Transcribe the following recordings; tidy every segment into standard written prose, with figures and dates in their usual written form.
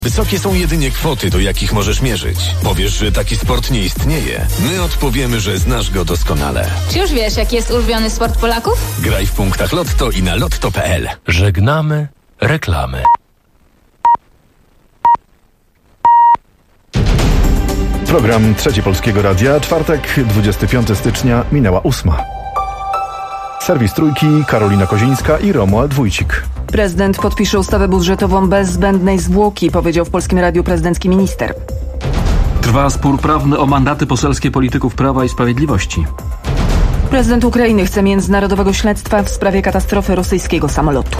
Wysokie są jedynie kwoty, do jakich możesz mierzyć. Powiesz, że taki sport nie istnieje. My odpowiemy, że znasz go doskonale. Czy już wiesz, jaki jest ulubiony sport Polaków? Graj w punktach Lotto i na lotto.pl. Żegnamy reklamy. Program Trzeci Polskiego Radia. Czwartek, 25 stycznia, minęła 8. Serwis Trójki, Karolina Kozińska i Romuald Wójcik. Prezydent podpisze ustawę budżetową bez zbędnej zwłoki, powiedział w Polskim Radiu prezydencki minister. Trwa spór prawny o mandaty poselskie polityków Prawa i Sprawiedliwości. Prezydent Ukrainy chce międzynarodowego śledztwa w sprawie katastrofy rosyjskiego samolotu.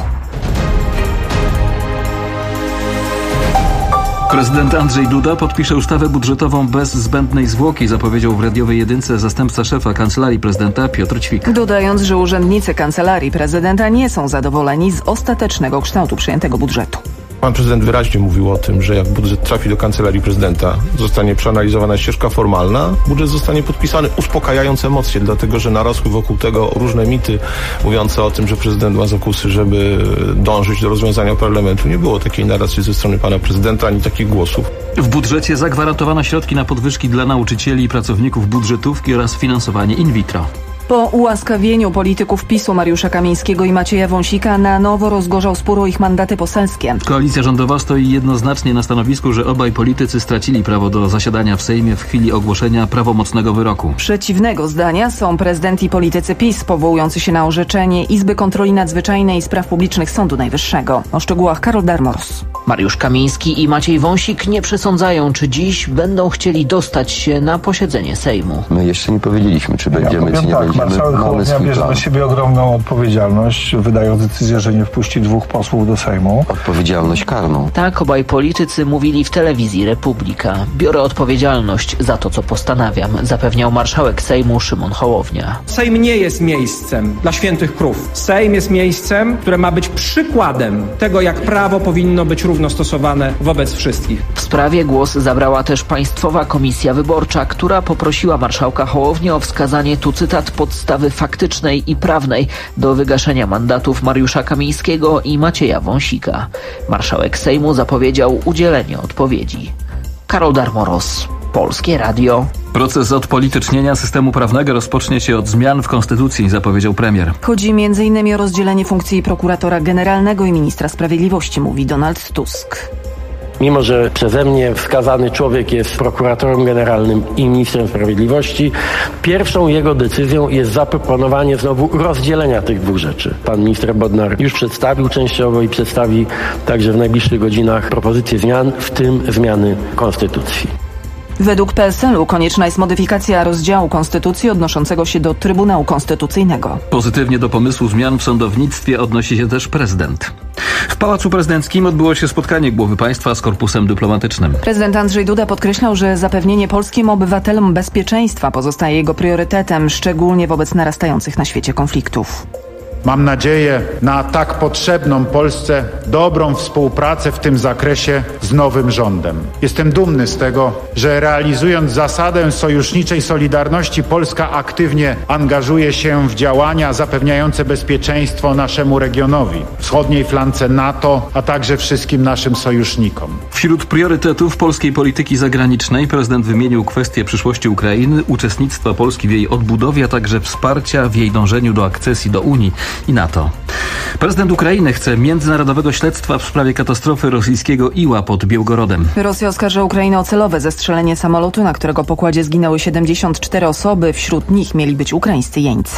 Prezydent Andrzej Duda podpisze ustawę budżetową bez zbędnej zwłoki, zapowiedział w radiowej jedynce zastępca szefa Kancelarii Prezydenta Piotr Ćwik. Dodając, że urzędnicy Kancelarii Prezydenta nie są zadowoleni z ostatecznego kształtu przyjętego budżetu. Pan prezydent wyraźnie mówił o tym, że jak budżet trafi do Kancelarii Prezydenta, zostanie przeanalizowana ścieżka formalna, budżet zostanie podpisany, uspokajając emocje, dlatego że narosły wokół tego różne mity mówiące o tym, że prezydent ma zakusy, żeby dążyć do rozwiązania parlamentu. Nie było takiej narracji ze strony pana prezydenta, ani takich głosów. W budżecie zagwarantowano środki na podwyżki dla nauczycieli i pracowników budżetówki oraz finansowanie in vitro. Po ułaskawieniu polityków PiS-u Mariusza Kamińskiego i Macieja Wąsika na nowo rozgorzał spór o ich mandaty poselskie. Koalicja rządowa stoi jednoznacznie na stanowisku, że obaj politycy stracili prawo do zasiadania w Sejmie w chwili ogłoszenia prawomocnego wyroku. Przeciwnego zdania są prezydent i politycy PiS, powołujący się na orzeczenie Izby Kontroli Nadzwyczajnej i Spraw Publicznych Sądu Najwyższego. O szczegółach Karol Darmors. Mariusz Kamiński i Maciej Wąsik nie przesądzają, czy dziś będą chcieli dostać się na posiedzenie Sejmu. My jeszcze nie powiedzieliśmy, czy będziemy, czy nie będziemy. Marszałek Hołownia bierze na siebie ogromną odpowiedzialność, wydając decyzję, że nie wpuści 2 posłów do Sejmu. Odpowiedzialność karną. Tak obaj politycy mówili w telewizji Republika. Biorę odpowiedzialność za to, co postanawiam, zapewniał marszałek Sejmu Szymon Hołownia. Sejm nie jest miejscem dla świętych krów. Sejm jest miejscem, które ma być przykładem tego, jak prawo powinno być równo stosowane wobec wszystkich. W sprawie głos zabrała też Państwowa Komisja Wyborcza, która poprosiła marszałka Hołownię o wskazanie, tu cytat, podstawy faktycznej i prawnej do wygaszenia mandatów Mariusza Kamińskiego i Macieja Wąsika. Marszałek Sejmu zapowiedział udzielenie odpowiedzi. Karol Darmoros, Polskie Radio. Proces odpolitycznienia systemu prawnego rozpocznie się od zmian w Konstytucji, zapowiedział premier. Chodzi m.in. o rozdzielenie funkcji prokuratora generalnego i ministra sprawiedliwości, mówi Donald Tusk. Mimo że przeze mnie wskazany człowiek jest prokuratorem generalnym i ministrem sprawiedliwości, pierwszą jego decyzją jest zaproponowanie znowu rozdzielenia tych 2 rzeczy. Pan minister Bodnar już przedstawił częściowo i przedstawi także w najbliższych godzinach propozycje zmian, w tym zmiany konstytucji. Według PSL-u konieczna jest modyfikacja rozdziału Konstytucji odnoszącego się do Trybunału Konstytucyjnego. Pozytywnie do pomysłu zmian w sądownictwie odnosi się też prezydent. W Pałacu Prezydenckim odbyło się spotkanie głowy państwa z korpusem dyplomatycznym. Prezydent Andrzej Duda podkreślał, że zapewnienie polskim obywatelom bezpieczeństwa pozostaje jego priorytetem, szczególnie wobec narastających na świecie konfliktów. Mam nadzieję na tak potrzebną Polsce dobrą współpracę w tym zakresie z nowym rządem. Jestem dumny z tego, że realizując zasadę sojuszniczej solidarności, Polska aktywnie angażuje się w działania zapewniające bezpieczeństwo naszemu regionowi, wschodniej flance NATO, a także wszystkim naszym sojusznikom. Wśród priorytetów polskiej polityki zagranicznej prezydent wymienił kwestię przyszłości Ukrainy, uczestnictwa Polski w jej odbudowie, a także wsparcia w jej dążeniu do akcesji do Unii i NATO. Prezydent Ukrainy chce międzynarodowego śledztwa w sprawie katastrofy rosyjskiego Iła pod Białgorodem. Rosja oskarża Ukrainę o celowe zestrzelenie samolotu, na którego pokładzie zginęły 74 osoby. Wśród nich mieli być ukraińscy jeńcy.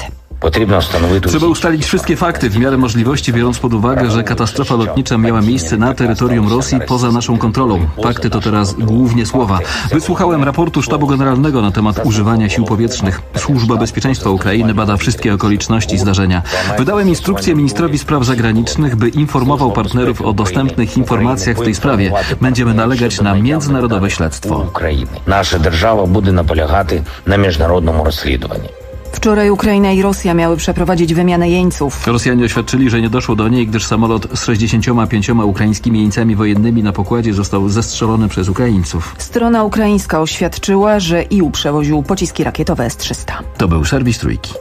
Trzeba ustalić wszystkie fakty w miarę możliwości, biorąc pod uwagę, że katastrofa lotnicza miała miejsce na terytorium Rosji poza naszą kontrolą. Fakty to teraz głównie słowa. Wysłuchałem raportu Sztabu Generalnego na temat używania sił powietrznych. Służba Bezpieczeństwa Ukrainy bada wszystkie okoliczności zdarzenia. Wydałem instrukcję ministrowi spraw zagranicznych, by informował partnerów o dostępnych informacjach w tej sprawie. Będziemy nalegać na międzynarodowe śledztwo. Nasza держава буде наполягати на міжнародному розслідуванні. Wczoraj Ukraina i Rosja miały przeprowadzić wymianę jeńców. Rosjanie oświadczyli, że nie doszło do niej, gdyż samolot z 65 ukraińskimi jeńcami wojennymi na pokładzie został zestrzelony przez Ukraińców. Strona ukraińska oświadczyła, że Ił przewoził pociski rakietowe S-300. To był serwis Trójki.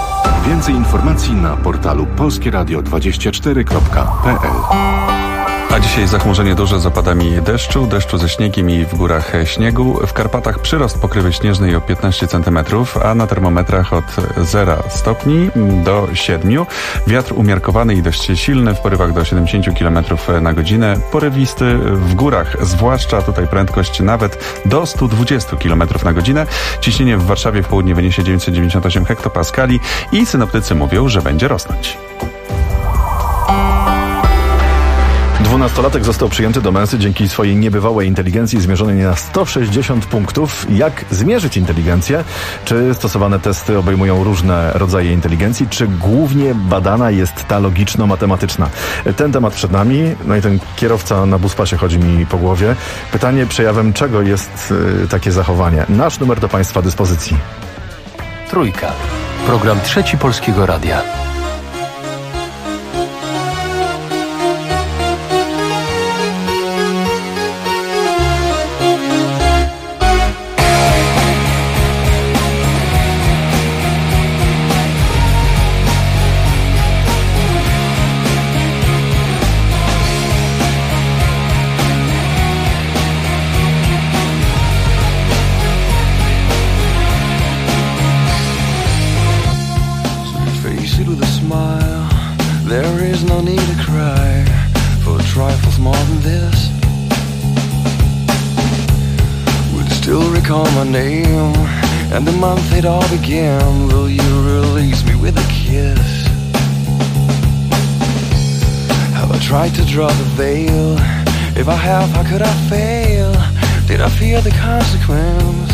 Więcej informacji na portalu polskieradio24.pl. A dzisiaj zachmurzenie duże z opadami deszczu ze śniegiem i w górach śniegu. W Karpatach przyrost pokrywy śnieżnej o 15 cm, a na termometrach od 0 stopni do 7. Wiatr umiarkowany i dość silny, w porywach do 70 km na godzinę. Porywisty w górach, zwłaszcza tutaj prędkość nawet do 120 km na godzinę. Ciśnienie w Warszawie w południe wyniesie 998 hektopaskali i synoptycy mówią, że będzie rosnąć. 12-latek został przyjęty do męsy dzięki swojej niebywałej inteligencji zmierzonej na 160 punktów. Jak zmierzyć inteligencję? Czy stosowane testy obejmują różne rodzaje inteligencji? Czy głównie badana jest ta logiczno-matematyczna? Ten temat przed nami. No i ten kierowca na buspasie chodzi mi po głowie. Pytanie, przejawem czego jest takie zachowanie? Nasz numer do Państwa dyspozycji. Trójka. Program Trzeci Polskiego Radia. There is no need to cry for trifles more than this. Would still recall my name and the month it all began. Will you release me with a kiss? Have I tried to draw the veil? If I have, how could I fail? Did I fear the consequence?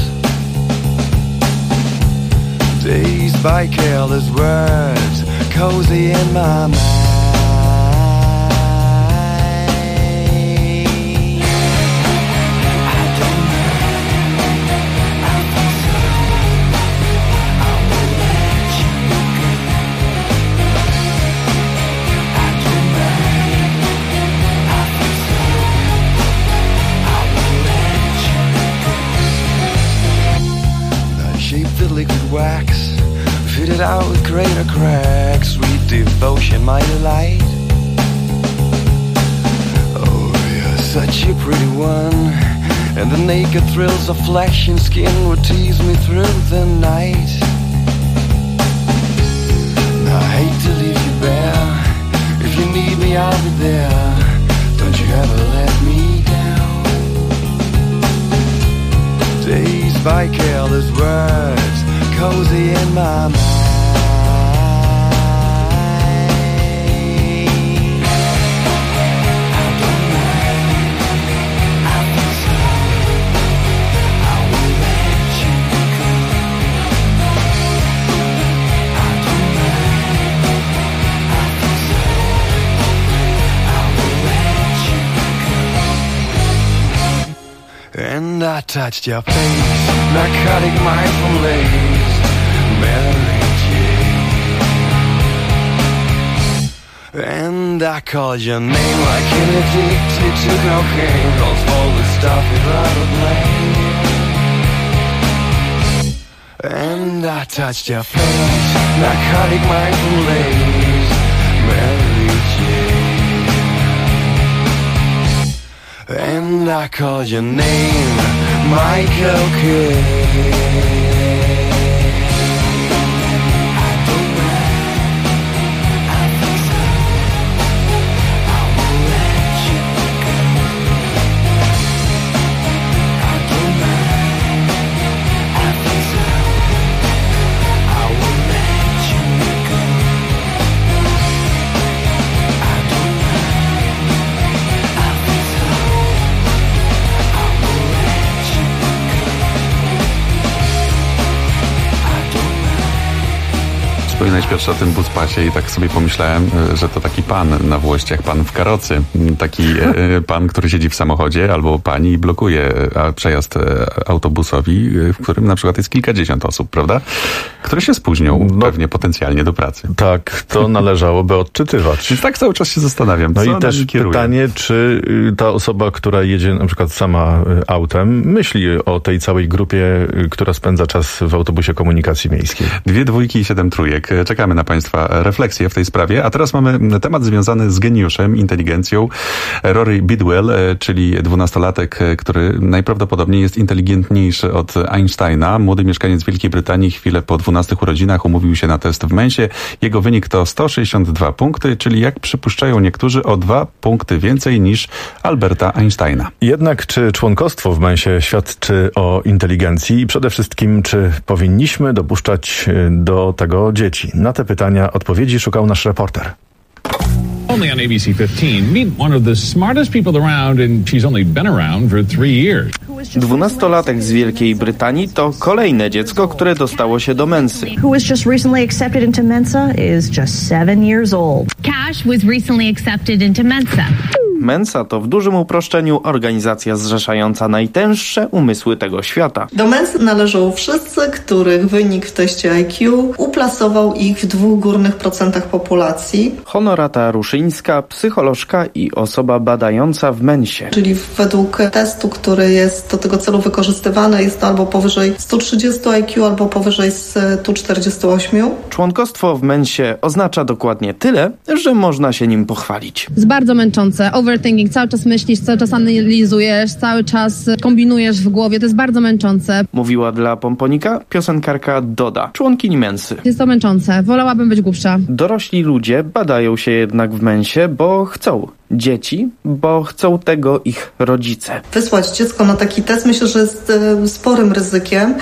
Dazed by careless words, cozy in my mind. Liquid wax, fitted out with greater cracks. Sweet devotion, my delight. Oh, you're such a pretty one, and the naked thrills of flesh and skin would tease me through the night. I hate to leave you bare. If you need me, I'll be there. Don't you ever let me down. Dazed by careless words, cozy in my mind. I don't mind, I feel so. I will let you go. I don't mind, I feel so. I will let you go. And I touched your face, narcotic mindful lace. Mary Jane. And I called your name like an addicted to cocaine. Calls all the stuff without a blame. And I touched your face, narcotic mindful lace. Mary Jane. And I called your name, Michael Kidd. Wspominałeś, Piotrze, o tym buspasie i tak sobie pomyślałem, że to taki pan na Włościach, pan w karocy. Taki pan, który siedzi w samochodzie albo pani i blokuje przejazd autobusowi, w którym na przykład jest kilkadziesiąt osób, prawda? Które się spóźnią pewnie potencjalnie do pracy. Tak, to należałoby odczytywać. Więc tak cały czas się zastanawiam, no co i też pytanie, czy ta osoba, która jedzie na przykład sama autem, myśli o tej całej grupie, która spędza czas w autobusie komunikacji miejskiej. 2 dwójki i 7 trójek. czekamy na Państwa refleksje w tej sprawie. A teraz mamy temat związany z geniuszem, inteligencją. Rory Bidwell, czyli 12-latek, który najprawdopodobniej jest inteligentniejszy od Einsteina. Młody mieszkaniec Wielkiej Brytanii chwilę po 12 urodzinach umówił się na test w Mensie. Jego wynik to 162 punkty, czyli jak przypuszczają niektórzy o 2 punkty więcej niż Alberta Einsteina. Jednak czy członkostwo w Mensie świadczy o inteligencji i przede wszystkim czy powinniśmy dopuszczać do tego dzieci? Na te pytania odpowiedzi szukał nasz reporter. Only on ABC 15, meet one of the smartest people around, and she's only been around for 3 years. 12-latek z Wielkiej Brytanii to kolejne dziecko, które dostało się do Mensy. Who was just recently accepted into Mensa is just 7 years old. Cash was recently accepted into Mensa. Mensa to w dużym uproszczeniu organizacja zrzeszająca najtęższe umysły tego świata. Do Mensy należą wszyscy, których wynik w teście IQ uplasował ich w 2 górnych procentach populacji. Honorata Ruszyńska, psycholożka i osoba badająca w Mensie. Czyli według testu, który jest do tego celu wykorzystywany, jest to albo powyżej 130 IQ, albo powyżej 148. Członkostwo w Mensie oznacza dokładnie tyle, że można się nim pochwalić. Jest bardzo męczące. Overthinking, cały czas myślisz, cały czas analizujesz, cały czas kombinujesz w głowie, to jest bardzo męczące. Mówiła dla Pomponika piosenkarka Doda, członkini Mensy. Jest to męczące, wolałabym być głupsza. Dorośli ludzie badają się jednak w Mensie, bo chcą. Dzieci, bo chcą tego ich rodzice. Wysłać dziecko na taki test myślę, że jest sporym ryzykiem.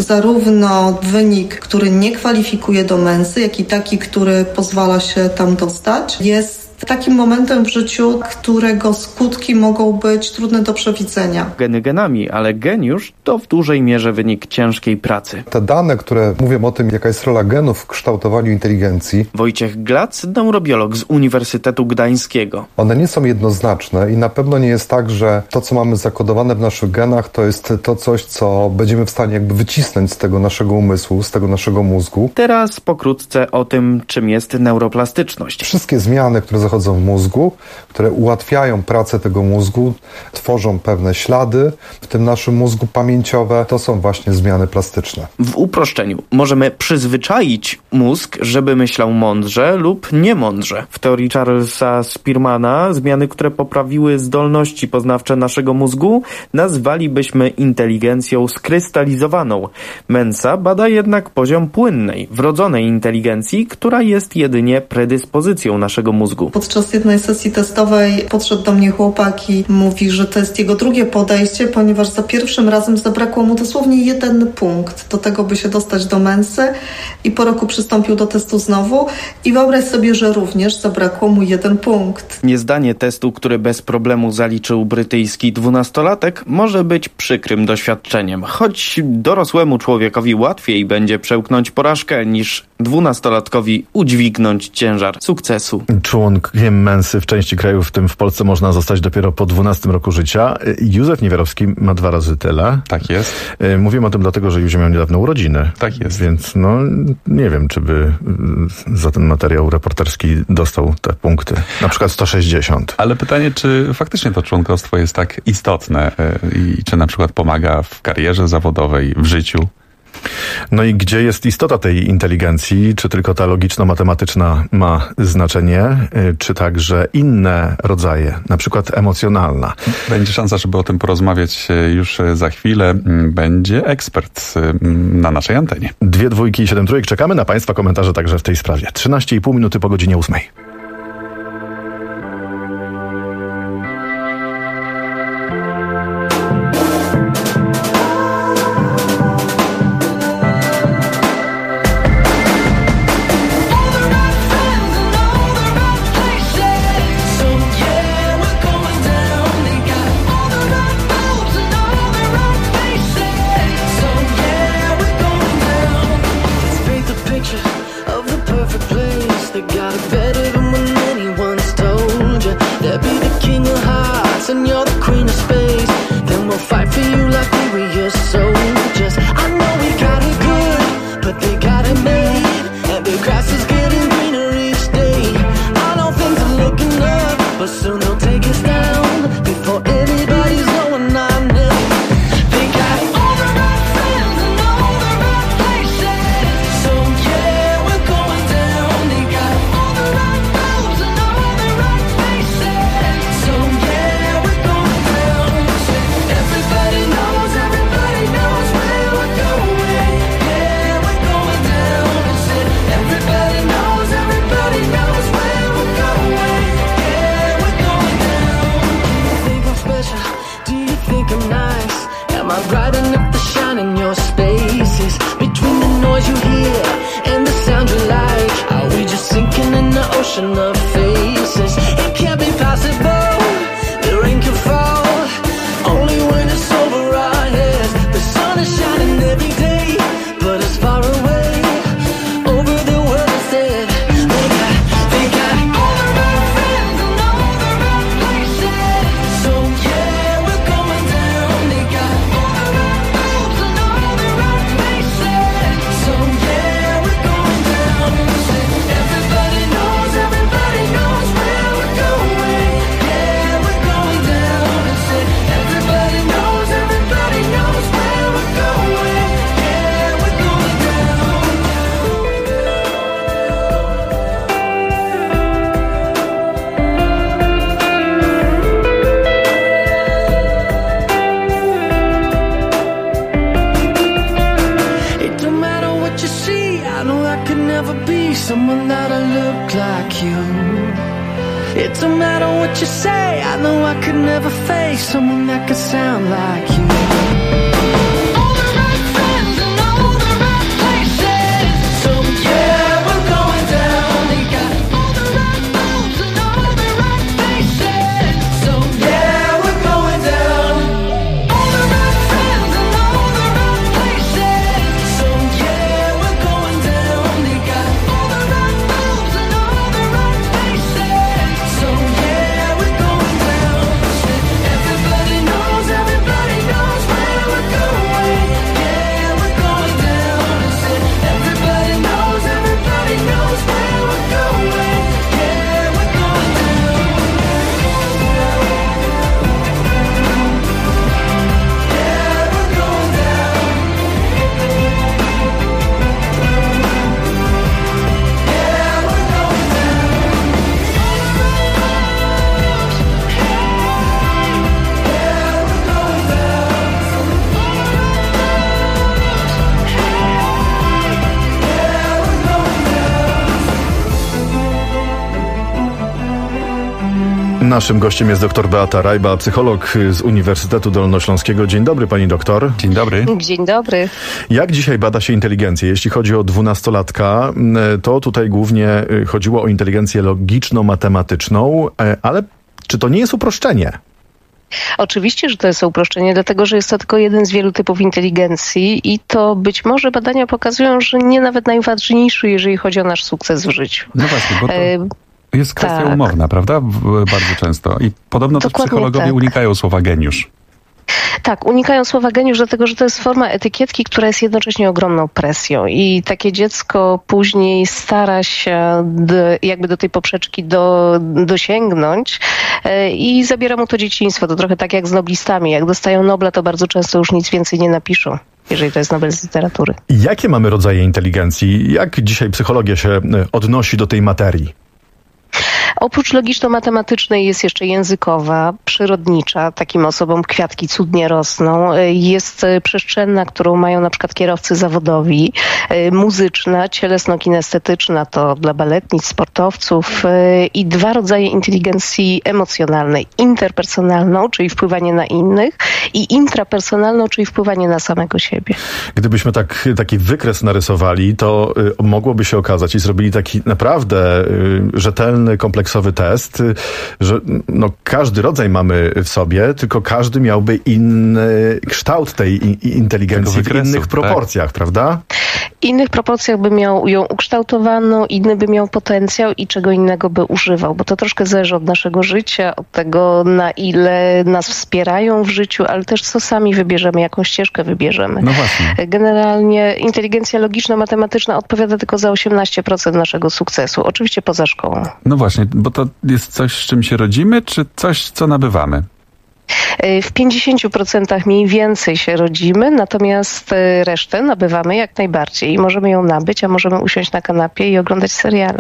Zarówno wynik, który nie kwalifikuje do Mensy, jak i taki, który pozwala się tam dostać, jest takim momentem w życiu, którego skutki mogą być trudne do przewidzenia. Geny genami, ale geniusz to w dużej mierze wynik ciężkiej pracy. Te dane, które mówią o tym, jaka jest rola genów w kształtowaniu inteligencji. Wojciech Glac, neurobiolog z Uniwersytetu Gdańskiego. One nie są jednoznaczne i na pewno nie jest tak, że to, co mamy zakodowane w naszych genach, to jest to coś, co będziemy w stanie jakby wycisnąć z tego naszego umysłu, z tego naszego mózgu. Teraz pokrótce o tym, czym jest neuroplastyczność. Wszystkie zmiany, które zachodzą w mózgu, które ułatwiają pracę tego mózgu, tworzą pewne ślady w tym naszym mózgu pamięciowe. To są właśnie zmiany plastyczne. W uproszczeniu możemy przyzwyczaić mózg, żeby myślał mądrze lub niemądrze. W teorii Charlesa Spearmana zmiany, które poprawiły zdolności poznawcze naszego mózgu, nazwalibyśmy inteligencją skrystalizowaną. Mensa bada jednak poziom płynnej, wrodzonej inteligencji, która jest jedynie predyspozycją naszego mózgu. Podczas jednej sesji testowej podszedł do mnie chłopak i mówi, że to jest jego drugie podejście, ponieważ za pierwszym razem zabrakło mu dosłownie 1 punkt do tego, by się dostać do Mensy, i po roku przystąpił do testu znowu i wyobraź sobie, że również zabrakło mu 1 punkt. Niezdanie testu, który bez problemu zaliczył brytyjski 12-latek, może być przykrym doświadczeniem, choć dorosłemu człowiekowi łatwiej będzie przełknąć porażkę niż 12-latkowi udźwignąć ciężar sukcesu. Członkiem Mensy w części krajów, w tym w Polsce, można zostać dopiero po 12 roku życia. Józef Niewiarowski ma 2 razy tyle. Tak jest. Mówimy o tym dlatego, że Józef miał niedawno urodziny. Tak jest. Więc nie wiem, czy by za ten materiał reporterski dostał te punkty. Na przykład 160. Ale pytanie, czy faktycznie to członkostwo jest tak istotne i czy na przykład pomaga w karierze zawodowej, w życiu? No i gdzie jest istota tej inteligencji? Czy tylko ta logiczno-matematyczna ma znaczenie, czy także inne rodzaje, na przykład emocjonalna? Będzie szansa, żeby o tym porozmawiać już za chwilę. Będzie ekspert na naszej antenie. 2 dwójki i 7 trójek. Czekamy na Państwa komentarze także w tej sprawie. 13,5 minuty po godzinie 8. Going down. never face someone that could sound like you. Naszym gościem jest dr Beata Rajba, psycholog z Uniwersytetu Dolnośląskiego. Dzień dobry, pani doktor. Dzień dobry. Dzień dobry. Jak dzisiaj bada się inteligencję? Jeśli chodzi o 12-latka, to tutaj głównie chodziło o inteligencję logiczno-matematyczną, ale czy to nie jest uproszczenie? Oczywiście, że to jest uproszczenie, dlatego że jest to tylko jeden z wielu typów inteligencji i to być może badania pokazują, że nie nawet najważniejszy, jeżeli chodzi o nasz sukces w życiu. No właśnie, bo to jest kwestia umowna, prawda? Bardzo często. I podobno też psychologowie unikają słowa geniusz. Tak, unikają słowa geniusz, dlatego że to jest forma etykietki, która jest jednocześnie ogromną presją i takie dziecko później stara się jakby do tej poprzeczki dosięgnąć i zabiera mu to dzieciństwo. To trochę tak jak z noblistami. Jak dostają Nobla, to bardzo często już nic więcej nie napiszą, jeżeli to jest Nobel z literatury. Jakie mamy rodzaje inteligencji? Jak dzisiaj psychologia się odnosi do tej materii? Oprócz logiczno-matematycznej jest jeszcze językowa, przyrodnicza, takim osobom kwiatki cudnie rosną. Jest przestrzenna, którą mają na przykład kierowcy zawodowi, muzyczna, cielesno-kinestetyczna, to dla baletnic, sportowców i dwa rodzaje inteligencji emocjonalnej. Interpersonalną, czyli wpływanie na innych i intrapersonalną, czyli wpływanie na samego siebie. Gdybyśmy taki wykres narysowali, to mogłoby się okazać i zrobili taki naprawdę rzetelny, kompleksowy test, że każdy rodzaj mamy w sobie, tylko każdy miałby inny kształt tej inteligencji w innych proporcjach, prawda? W innych proporcjach by miał ją ukształtowaną, inny by miał potencjał i czego innego by używał, bo to troszkę zależy od naszego życia, od tego, na ile nas wspierają w życiu, ale też co sami wybierzemy, jaką ścieżkę wybierzemy. No właśnie. Generalnie inteligencja logiczno-matematyczna odpowiada tylko za 18% naszego sukcesu, oczywiście poza szkołą. No właśnie, bo to jest coś, z czym się rodzimy, czy coś, co nabywamy? W 50% mniej więcej się rodzimy, natomiast resztę nabywamy jak najbardziej. I możemy ją nabyć, a możemy usiąść na kanapie i oglądać seriale.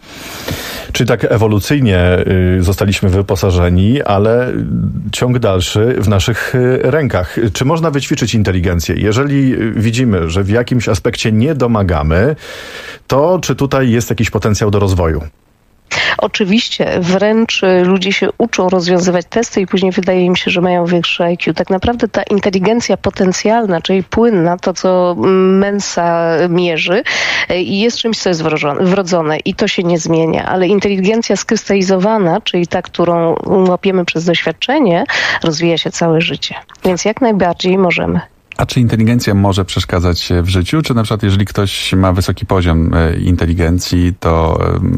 Czyli tak ewolucyjnie zostaliśmy wyposażeni, ale ciąg dalszy w naszych rękach. Czy można wyćwiczyć inteligencję? Jeżeli widzimy, że w jakimś aspekcie nie domagamy, to czy tutaj jest jakiś potencjał do rozwoju? Oczywiście, wręcz ludzie się uczą rozwiązywać testy i później wydaje im się, że mają większe IQ. Tak naprawdę ta inteligencja potencjalna, czyli płynna, to co Mensa mierzy, jest czymś, co jest wrodzone i to się nie zmienia. Ale inteligencja skrystalizowana, czyli ta, którą łapiemy przez doświadczenie, rozwija się całe życie. Więc jak najbardziej możemy. A czy inteligencja może przeszkadzać w życiu? Czy na przykład jeżeli ktoś ma wysoki poziom inteligencji, to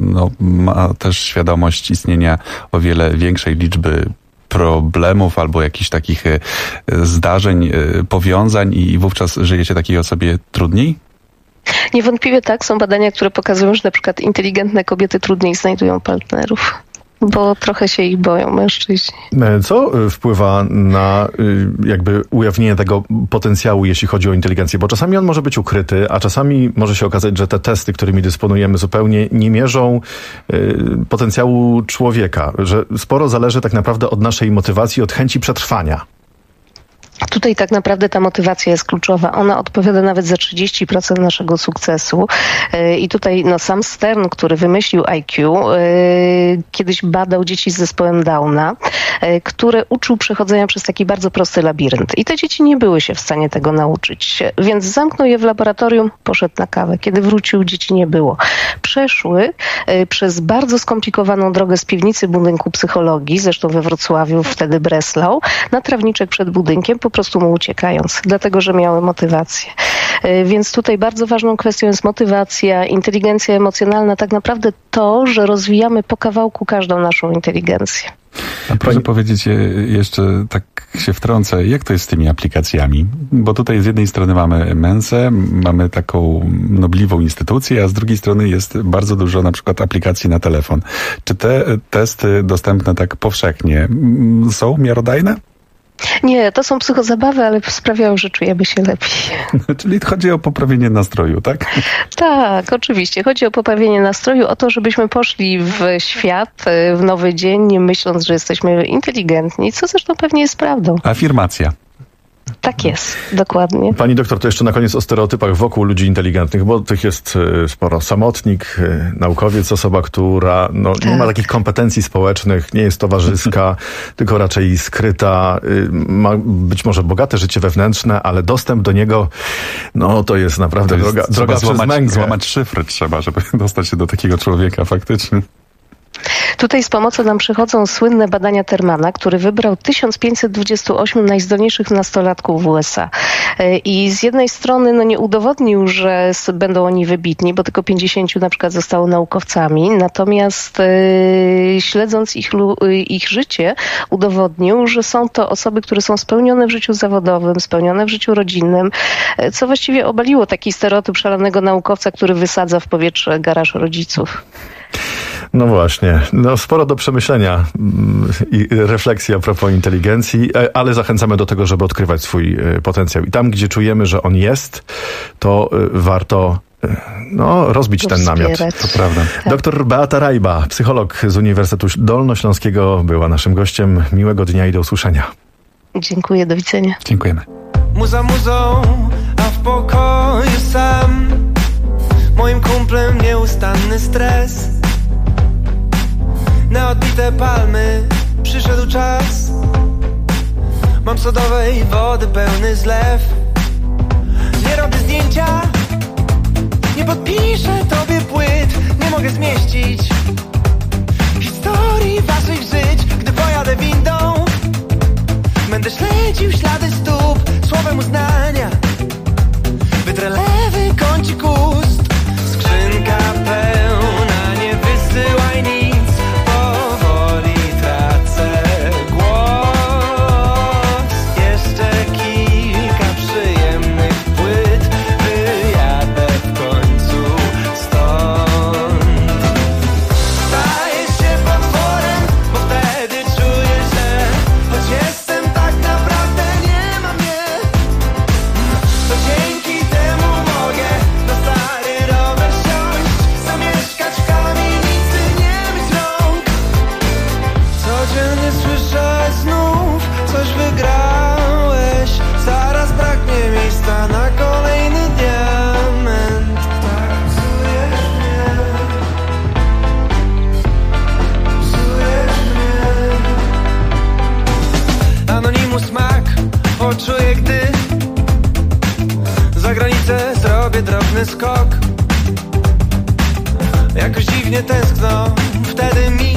ma też świadomość istnienia o wiele większej liczby problemów albo jakichś takich zdarzeń, powiązań i wówczas żyjecie takiej osobie trudniej? Niewątpliwie tak. Są badania, które pokazują, że na przykład inteligentne kobiety trudniej znajdują partnerów. Bo trochę się ich boją mężczyźni. Co wpływa na jakby ujawnienie tego potencjału, jeśli chodzi o inteligencję? Bo czasami on może być ukryty, a czasami może się okazać, że te testy, którymi dysponujemy, zupełnie nie mierzą potencjału człowieka, że sporo zależy tak naprawdę od naszej motywacji, od chęci przetrwania. Tutaj tak naprawdę ta motywacja jest kluczowa. Ona odpowiada nawet za 30% naszego sukcesu. I tutaj sam Stern, który wymyślił IQ, kiedyś badał dzieci z zespołem Downa, które uczył przechodzenia przez taki bardzo prosty labirynt. I te dzieci nie były się w stanie tego nauczyć. Więc zamknął je w laboratorium, poszedł na kawę. Kiedy wrócił, dzieci nie było. Przeszły przez bardzo skomplikowaną drogę z piwnicy budynku psychologii, zresztą we Wrocławiu, wtedy Breslau, na trawniczek przed budynkiem, po prostu mu uciekając, dlatego że miały motywację. Więc tutaj bardzo ważną kwestią jest motywacja, inteligencja emocjonalna, tak naprawdę to, że rozwijamy po kawałku każdą naszą inteligencję. A proszę powiedzieć jeszcze, tak się wtrącę, jak to jest z tymi aplikacjami? Bo tutaj z jednej strony mamy Mensę, mamy taką nobliwą instytucję, a z drugiej strony jest bardzo dużo na przykład aplikacji na telefon. Czy te testy dostępne tak powszechnie są miarodajne? Nie, to są psychozabawy, ale sprawiają, że czujemy się lepiej. Czyli chodzi o poprawienie nastroju, tak? Tak, oczywiście. Chodzi o poprawienie nastroju, o to, żebyśmy poszli w świat, w nowy dzień, myśląc, że jesteśmy inteligentni, co zresztą pewnie jest prawdą. Afirmacja. Tak jest, dokładnie. Pani doktor, to jeszcze na koniec o stereotypach wokół ludzi inteligentnych, bo tych jest sporo. Samotnik, naukowiec, osoba, która nie ma takich kompetencji społecznych, nie jest towarzyska, tylko raczej skryta, ma być może bogate życie wewnętrzne, ale dostęp do niego, to jest naprawdę droga przez mękę. Złamać szyfry trzeba, żeby dostać się do takiego człowieka faktycznie. Tutaj z pomocą nam przychodzą słynne badania Termana, który wybrał 1528 najzdolniejszych nastolatków w USA. I z jednej strony nie udowodnił, że będą oni wybitni, bo tylko 50 na przykład zostało naukowcami, natomiast śledząc ich życie, udowodnił, że są to osoby, które są spełnione w życiu zawodowym, spełnione w życiu rodzinnym, co właściwie obaliło taki stereotyp szalonego naukowca, który wysadza w powietrze garaż rodziców. No właśnie, sporo do przemyślenia i refleksji a propos inteligencji, ale zachęcamy do tego, żeby odkrywać swój potencjał. I tam, gdzie czujemy, że on jest, to warto rozbić ten namiot. To prawda. Tak. Doktor Beata Rajba, psycholog z Uniwersytetu Dolnośląskiego, była naszym gościem. Miłego dnia i do usłyszenia. Dziękuję, do widzenia. Dziękujemy. Muza muzą, a w pokoju sam. Moim kumplem nieustanny stres. Na odbite palmy przyszedł czas. Mam sodowej wody pełny zlew. Nie robię zdjęcia, nie podpiszę tobie płyt. Nie mogę zmieścić historii waszych żyć. Gdy pojadę windą, będę śledził ślady stóp. Słowem uznania wytrę lewy kącik ust. Skrzynka pełna, nie wysyłaj nic. Powoli tracę głos. Jeszcze kilka przyjemnych płyt. Wyjadę w końcu stąd. Staję się potworem, bo wtedy czuję, że choć jestem tak naprawdę nie ma mnie. To dzięki temu mogę na stary rower siąść, zamieszkać w kamienicy, nie myć rąk. Codziennie słyszę znów, coś wygrałeś. Zaraz braknie miejsca na kolejny diament. Tak psujesz mnie. Psujesz mnie. Anonimus smak poczuję, gdy za granicę zrobię drobny skok. Jakoś dziwnie tęskno wtedy mi,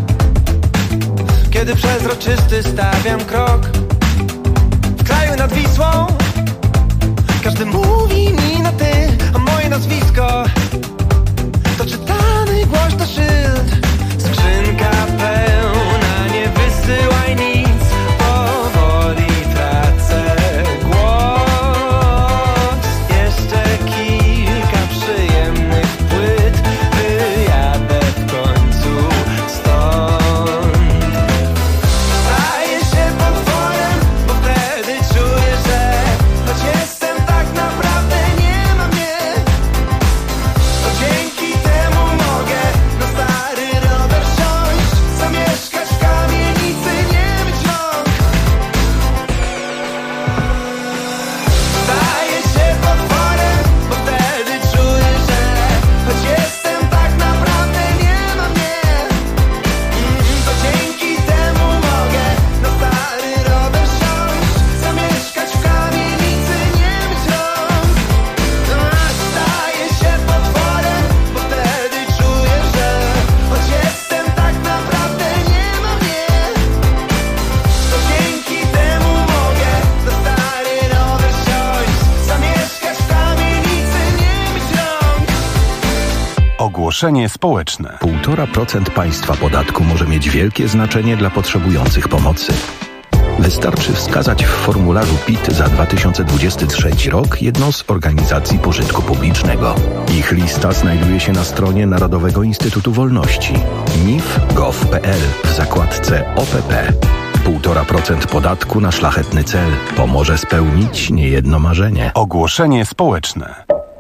kiedy przezroczysty stawiam krok. W kraju nad Wisłą każdy mówi mi na ty, a moje nazwisko to czytany głośno szyld. Skrzynka pełna, nie wysyłaj nic. Powoli tracę głos. Jeszcze kilka przyjemnych płyt. Wyjadę w końcu stąd. Staję się potworem, bo wtedy czuję, że choć jestem tak naprawdę nie ma mnie. Ogłoszenie społeczne. 1,5% państwa podatku może mieć wielkie znaczenie dla potrzebujących pomocy. Wystarczy wskazać w formularzu PIT za 2023 rok jedną z organizacji pożytku publicznego. Ich lista znajduje się na stronie Narodowego Instytutu Wolności mif.gov.pl w zakładce OPP. 1,5% podatku na szlachetny cel pomoże spełnić niejedno marzenie. Ogłoszenie społeczne.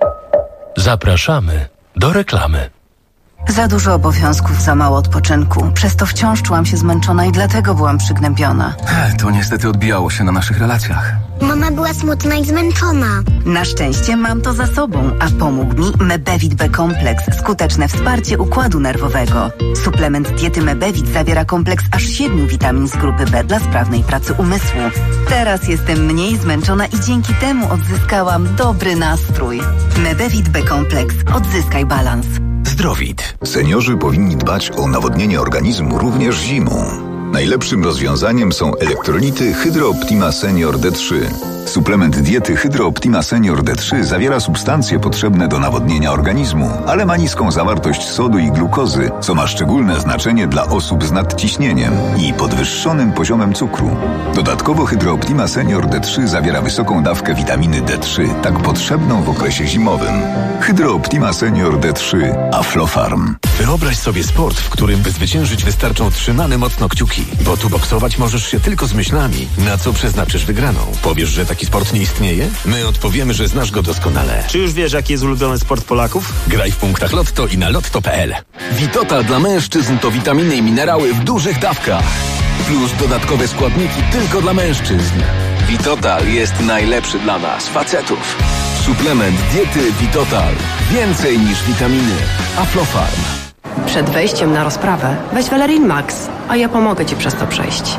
Zapraszamy do reklamy. Za dużo obowiązków, za mało odpoczynku. Przez to wciąż czułam się zmęczona i dlatego byłam przygnębiona. To niestety odbijało się na naszych relacjach. Mama była smutna i zmęczona. Na szczęście mam to za sobą, a pomógł mi Mebevit B-kompleks, skuteczne wsparcie układu nerwowego. Suplement diety Mebevit zawiera kompleks aż 7 witamin z grupy B dla sprawnej pracy umysłu. Teraz jestem mniej zmęczona i dzięki temu odzyskałam dobry nastrój. Mebevit B-kompleks. Odzyskaj balans. Zdrowit. Seniorzy powinni dbać o nawodnienie organizmu również zimą. Najlepszym rozwiązaniem są elektrolity Hydro Optima Senior D3. Suplement diety Hydro Optima Senior D3 zawiera substancje potrzebne do nawodnienia organizmu, ale ma niską zawartość sodu i glukozy, co ma szczególne znaczenie dla osób z nadciśnieniem i podwyższonym poziomem cukru. Dodatkowo Hydro Optima Senior D3 zawiera wysoką dawkę witaminy D3, tak potrzebną w okresie zimowym. Hydro Optima Senior D3 Aflofarm. Wyobraź sobie sport, w którym by zwyciężyć wystarczą trzymane mocno kciuki, bo tu boksować możesz się tylko z myślami, na co przeznaczysz wygraną. Powiesz, że taki sport nie istnieje? My odpowiemy, że znasz go doskonale. Czy już wiesz, jaki jest ulubiony sport Polaków? Graj w punktach Lotto i na lotto.pl. Vitotal dla mężczyzn to witaminy i minerały w dużych dawkach. Plus dodatkowe składniki tylko dla mężczyzn. Vitotal jest najlepszy dla nas, facetów. Suplement diety Vitotal. Więcej niż witaminy. Aflofarm. Przed wejściem na rozprawę weź Valerin Max, a ja pomogę Ci przez to przejść.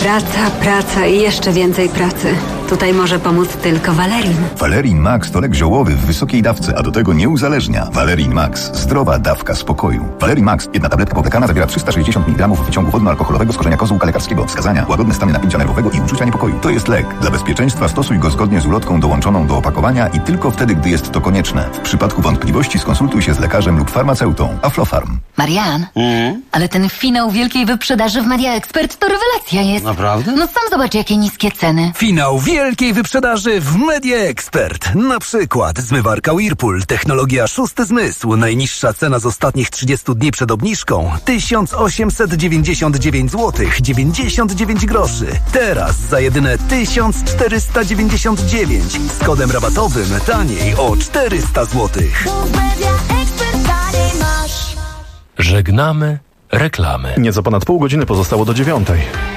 Praca i jeszcze więcej pracy. Tutaj może pomóc tylko Valerin. Valerin Max to lek ziołowy w wysokiej dawce, a do tego nie uzależnia. Valerin Max. Zdrowa dawka spokoju. Valerin Max. Jedna tabletka powlekana zawiera 360 mg wyciągu wodno-alkoholowego z korzenia kozłka lekarskiego. Wskazania: łagodne stany napięcia nerwowego i uczucia niepokoju. To jest lek. Dla bezpieczeństwa stosuj go zgodnie z ulotką dołączoną do opakowania i tylko wtedy, gdy jest to konieczne. W przypadku wątpliwości skonsultuj się z lekarzem lub farmaceutą. Aflofarm. Marian, ale ten finał wielkiej wyprzedaży w Media Expert to rewelacja jest. Naprawdę? No sam zobacz, jakie niskie ceny. Finał wielkiej wyprzedaży w Media Expert. Na przykład zmywarka Whirlpool, technologia szósty zmysł. Najniższa cena z ostatnich 30 dni przed obniżką 1899 zł 99 groszy. Teraz za jedyne 1499 z kodem rabatowym taniej o 400 zł. Żegnamy reklamy. Nieco ponad pół godziny pozostało do 9:00.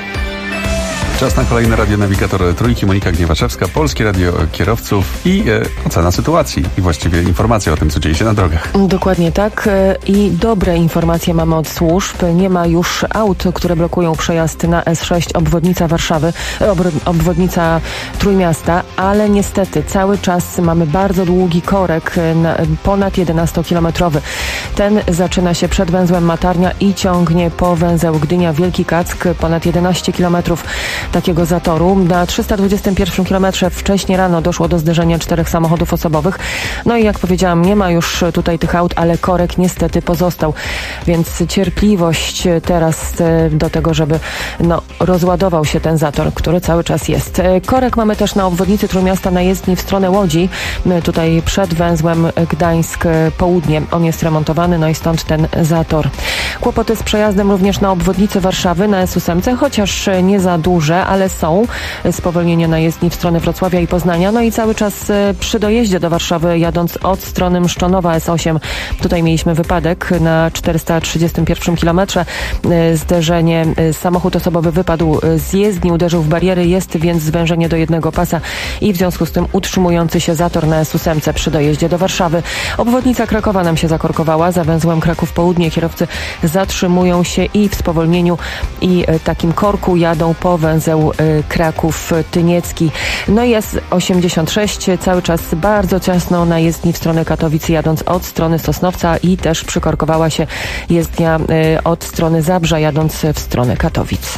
Czas na kolejny radionawigator Trójki. Monika Gniewaszewska, Polskie Radio Kierowców i ocena sytuacji i właściwie informacje o tym, co dzieje się na drogach. Dokładnie tak. I dobre informacje mamy od służb. Nie ma już aut, które blokują przejazd na S6 obwodnica Warszawy, obwodnica Trójmiasta, ale niestety cały czas mamy bardzo długi korek, ponad 11-kilometrowy. Ten zaczyna się przed węzłem Matarnia i ciągnie po węzeł Gdynia-Wielki Kack, ponad 11 kilometrów takiego zatoru. Na 321 kilometrze wcześniej rano doszło do zderzenia 4 samochodów osobowych. No i jak powiedziałam, nie ma już tutaj tych aut, ale korek niestety pozostał. Więc cierpliwość teraz do tego, żeby rozładował się ten zator, który cały czas jest. Korek mamy też na obwodnicy Trójmiasta na jezdni w stronę Łodzi. Tutaj przed węzłem Gdańsk Południe. On jest remontowany, no i stąd ten zator. Kłopoty z przejazdem również na obwodnicy Warszawy na S8, chociaż nie za duże, ale są spowolnienia na jezdni w stronę Wrocławia i Poznania. No i cały czas przy dojeździe do Warszawy, jadąc od strony Mszczonowa S8, tutaj mieliśmy wypadek na 431 kilometrze. Zderzenie, samochód osobowy wypadł z jezdni, uderzył w bariery, jest więc zwężenie do jednego pasa i w związku z tym utrzymujący się zator na S8 przy dojeździe do Warszawy. Obwodnica Krakowa nam się zakorkowała, za węzłem Kraków Południe. Kierowcy zatrzymują się i w spowolnieniu i takim korku jadą po węzeł Kraków Tyniecki. No i S86 cały czas bardzo ciasno na jezdni w stronę Katowic, jadąc od strony Sosnowca i też przykorkowała się jezdnia od strony Zabrza, jadąc w stronę Katowic.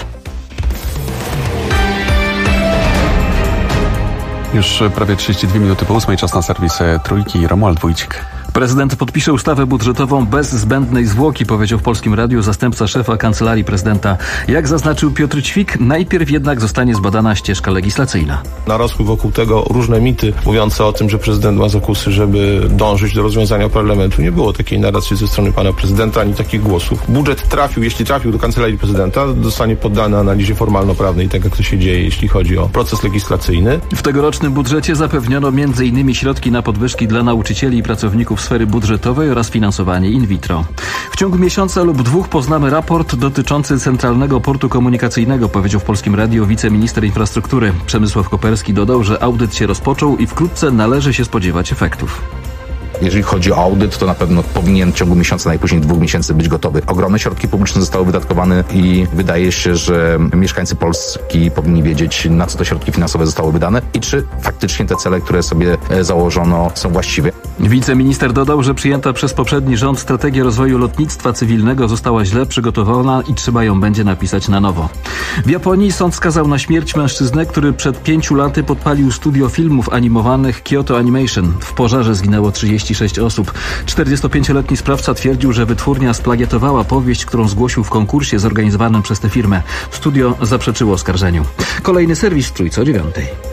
Już prawie 32 minuty po 8:00, czas na serwis Trójki. Romuald Wójcik. Prezydent podpisze ustawę budżetową bez zbędnej zwłoki, powiedział w Polskim Radiu zastępca szefa Kancelarii Prezydenta. Jak zaznaczył Piotr Ćwik, najpierw jednak zostanie zbadana ścieżka legislacyjna. Narosły wokół tego różne mity mówiące o tym, że prezydent ma zakusy, żeby dążyć do rozwiązania parlamentu. Nie było takiej narracji ze strony pana prezydenta, ani takich głosów. Budżet jeśli trafił do Kancelarii Prezydenta, zostanie poddany analizie formalno-prawnej, tak jak to się dzieje, jeśli chodzi o proces legislacyjny. W tegorocznym budżecie zapewniono m.in. środki na podwyżki dla nauczycieli i pracowników sfery budżetowej oraz finansowanie in vitro. W ciągu miesiąca lub 2 poznamy raport dotyczący Centralnego Portu Komunikacyjnego, powiedział w Polskim Radiu wiceminister infrastruktury. Przemysław Koperski dodał, że audyt się rozpoczął i wkrótce należy się spodziewać efektów. Jeżeli chodzi o audyt, to na pewno powinien w ciągu miesiąca, najpóźniej 2 miesięcy być gotowy. Ogromne środki publiczne zostały wydatkowane i wydaje się, że mieszkańcy Polski powinni wiedzieć, na co te środki finansowe zostały wydane i czy faktycznie te cele, które sobie założono, są właściwe. Wiceminister dodał, że przyjęta przez poprzedni rząd strategia rozwoju lotnictwa cywilnego została źle przygotowana i trzeba ją będzie napisać na nowo. W Japonii sąd skazał na śmierć mężczyznę, który przed 5 laty podpalił studio filmów animowanych Kyoto Animation. W pożarze zginęło 36 osób. 45-letni sprawca twierdził, że wytwórnia splagiatowała powieść, którą zgłosił w konkursie zorganizowanym przez tę firmę. Studio zaprzeczyło oskarżeniu. Kolejny serwis w Trójce o 9:00.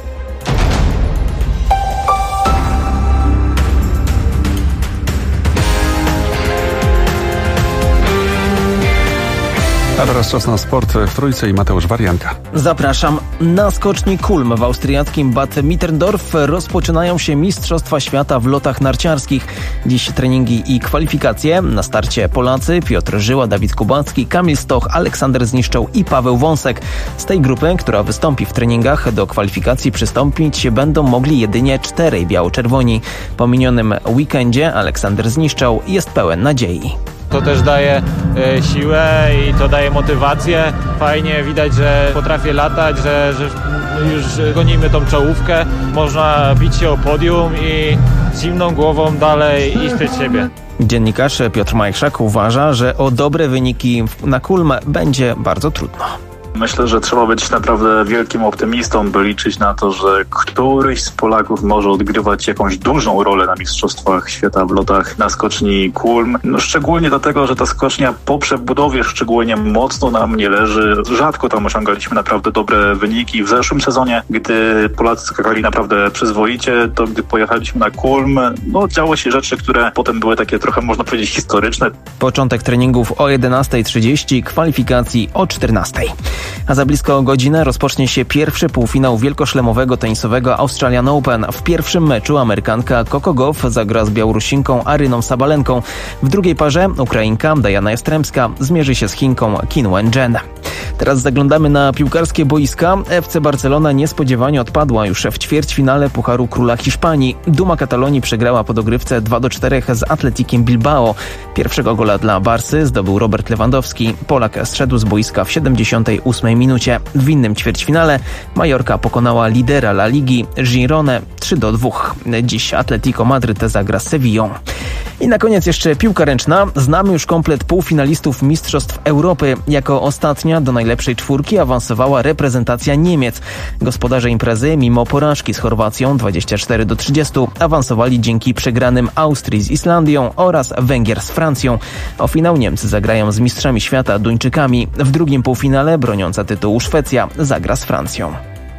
A teraz czas na sport w Trójce i Mateusz Warianka. Zapraszam. Na skoczni Kulm w austriackim Bad Mitterndorf rozpoczynają się Mistrzostwa Świata w lotach narciarskich. Dziś treningi i kwalifikacje. Na starcie Polacy Piotr Żyła, Dawid Kubacki, Kamil Stoch, Aleksander Zniszczał i Paweł Wąsek. Z tej grupy, która wystąpi w treningach, do kwalifikacji przystąpić będą mogli jedynie 4 biało-czerwoni. Po minionym weekendzie Aleksander Zniszczał jest pełen nadziei. To też daje siłę i to daje motywację. Fajnie widać, że potrafię latać, że już gonimy tą czołówkę. Można bić się o podium i z zimną głową dalej iść przed siebie. Dziennikarz Piotr Majchrzak uważa, że o dobre wyniki na Kulm będzie bardzo trudno. Myślę, że trzeba być naprawdę wielkim optymistą, by liczyć na to, że któryś z Polaków może odgrywać jakąś dużą rolę na Mistrzostwach Świata w lotach na skoczni Kulm. Szczególnie dlatego, że ta skocznia po przebudowie szczególnie mocno nam nie leży. Rzadko tam osiągaliśmy naprawdę dobre wyniki. W zeszłym sezonie, gdy Polacy skakali naprawdę przyzwoicie, to gdy pojechaliśmy na Kulm, działy się rzeczy, które potem były takie trochę, można powiedzieć, historyczne. Początek treningów o 11:30, kwalifikacji o 14:00. A za blisko godzinę rozpocznie się pierwszy półfinał wielkoszlemowego tenisowego Australian Open. W pierwszym meczu Amerykanka Coco Gauff zagra z Białorusinką Aryną Sabalenką. W drugiej parze Ukrainka Diana Jastremska zmierzy się z Chinką Qin Wenchen. Teraz zaglądamy na piłkarskie boiska. FC Barcelona niespodziewanie odpadła już w ćwierćfinale Pucharu Króla Hiszpanii. Duma Katalonii przegrała po dogrywce 2-4 z Atletikiem Bilbao. Pierwszego gola dla Barsy zdobył Robert Lewandowski. Polak zszedł z boiska w 78 minucie. W innym ćwierćfinale Majorka pokonała lidera La Ligi Girone 3-2. Dziś Atletico Madryt zagra z Sevillą. I na koniec jeszcze piłka ręczna. Znamy już komplet półfinalistów Mistrzostw Europy. Jako ostatnia do najlepszej czwórki awansowała reprezentacja Niemiec. Gospodarze imprezy mimo porażki z Chorwacją 24-30 awansowali dzięki przegranym Austrii z Islandią oraz Węgier z Francją. O finał Niemcy zagrają z mistrzami świata Duńczykami. W drugim półfinale broniąca tytułu Szwecja zagra z Francją.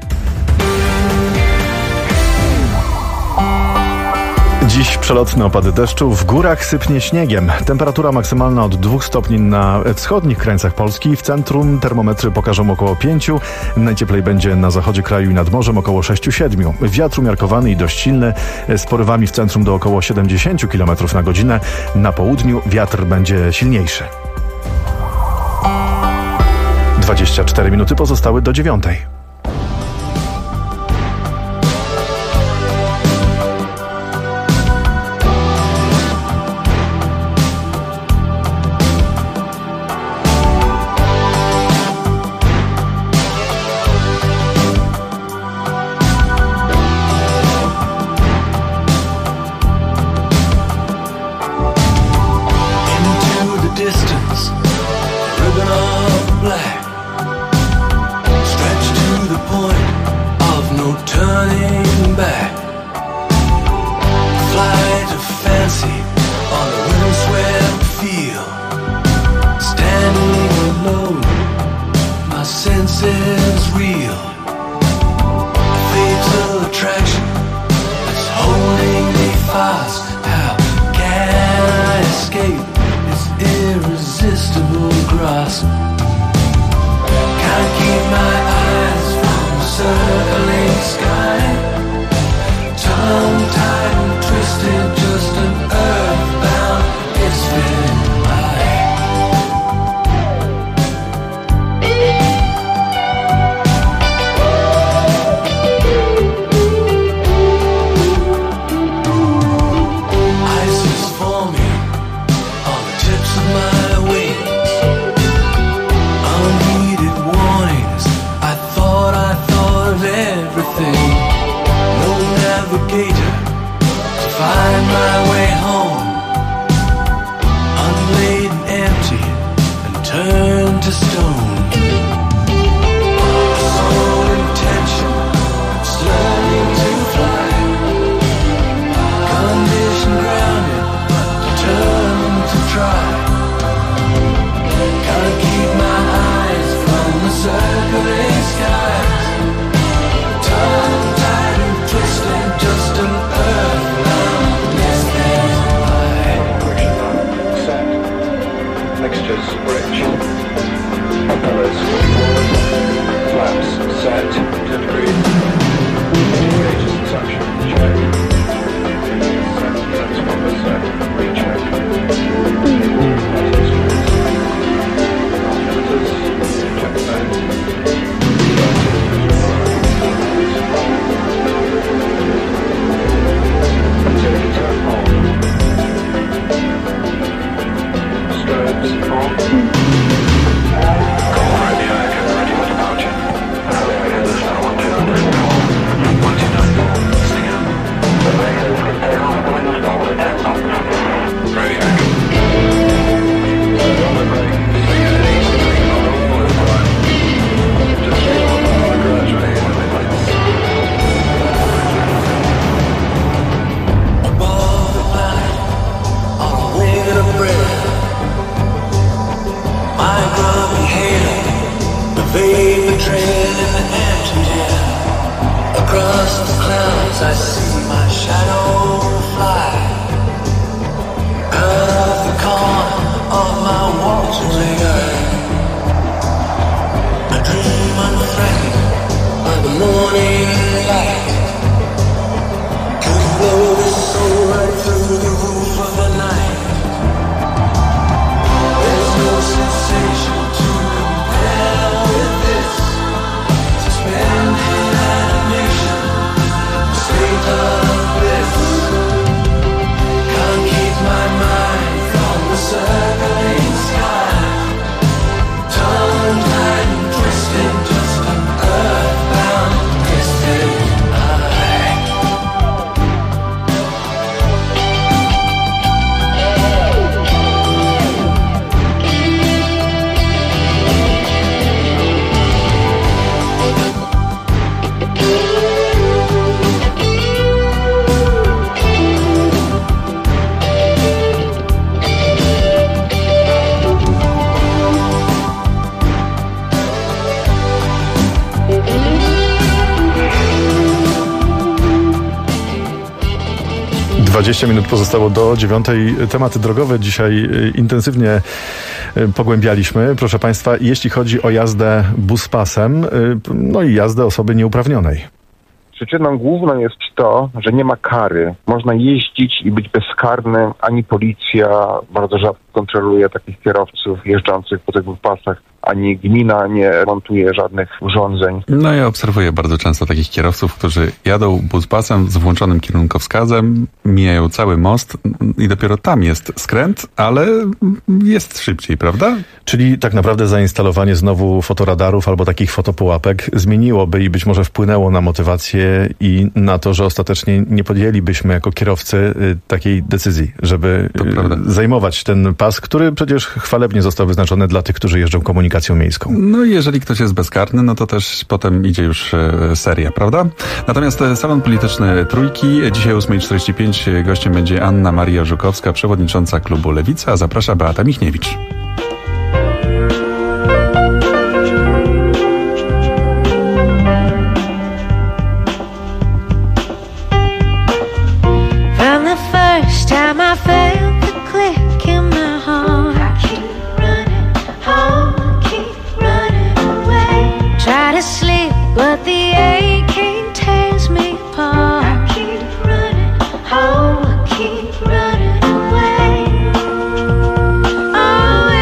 Dziś przelotne opady deszczu, w górach sypnie śniegiem. Temperatura maksymalna od 2 stopni na wschodnich krańcach Polski. W centrum termometry pokażą około 5. Najcieplej będzie na zachodzie kraju i nad morzem około 6-7. Wiatr umiarkowany i dość silny, z porywami w centrum do około 70 km na godzinę. Na południu wiatr będzie silniejszy. 24 minuty pozostały do 9:00. Distance, ribbon of black, stretched to Dwadzieścia minut pozostało do 9:00. Tematy drogowe dzisiaj intensywnie pogłębialiśmy. Proszę Państwa, jeśli chodzi o jazdę buspasem, no i jazdę osoby nieuprawnionej. Przyczyną główną jest to, że nie ma kary. Można jeździć i być bezkarny, ani policja bardzo rzadko kontroluje takich kierowców jeżdżących po tych pasach, ani gmina nie montuje żadnych urządzeń. No ja obserwuję bardzo często takich kierowców, którzy jadą buspasem z włączonym kierunkowskazem, mijają cały most i dopiero tam jest skręt, ale jest szybciej, prawda? Czyli tak naprawdę zainstalowanie znowu fotoradarów albo takich fotopułapek zmieniłoby i być może wpłynęło na motywację i na to, że ostatecznie nie podjęlibyśmy jako kierowcy takiej decyzji, żeby zajmować ten pas, który przecież chwalebnie został wyznaczony dla tych, którzy jeżdżą komunikacją miejską. No i jeżeli ktoś jest bezkarny, no to też potem idzie już seria, prawda? Natomiast salon polityczny Trójki, dzisiaj o 8:45 gościem będzie Anna Maria Żukowska, przewodnicząca klubu Lewica, a zaprasza Beata Michniewicz. Oh,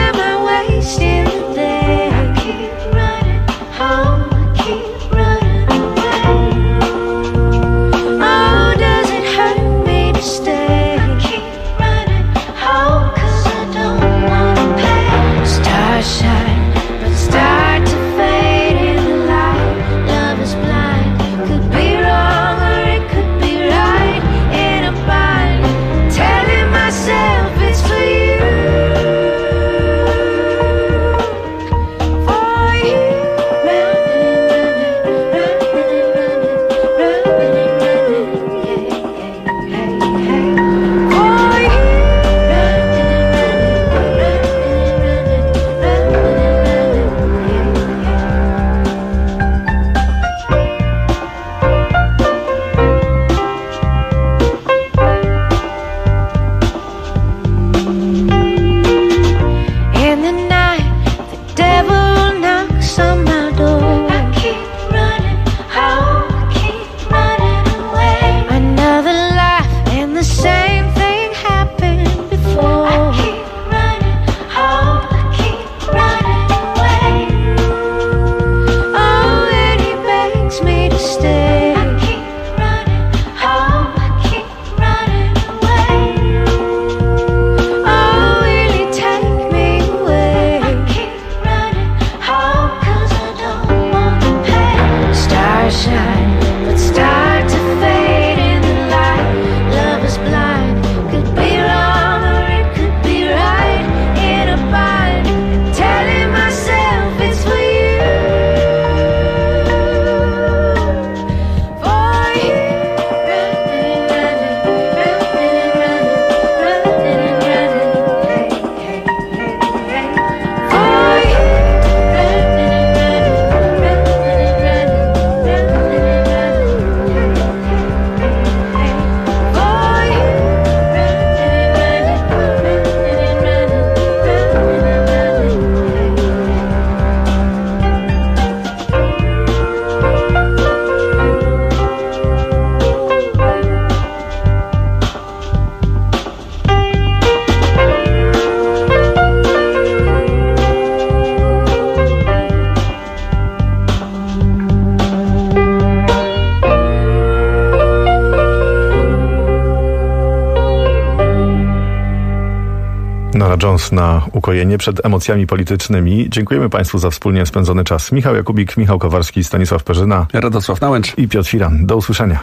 Norah Jones na ukojenie przed emocjami politycznymi. Dziękujemy Państwu za wspólnie spędzony czas. Michał Jakubik, Michał Kowarski, Stanisław Perzyna, Radosław Nałęcz i Piotr Firan. Do usłyszenia.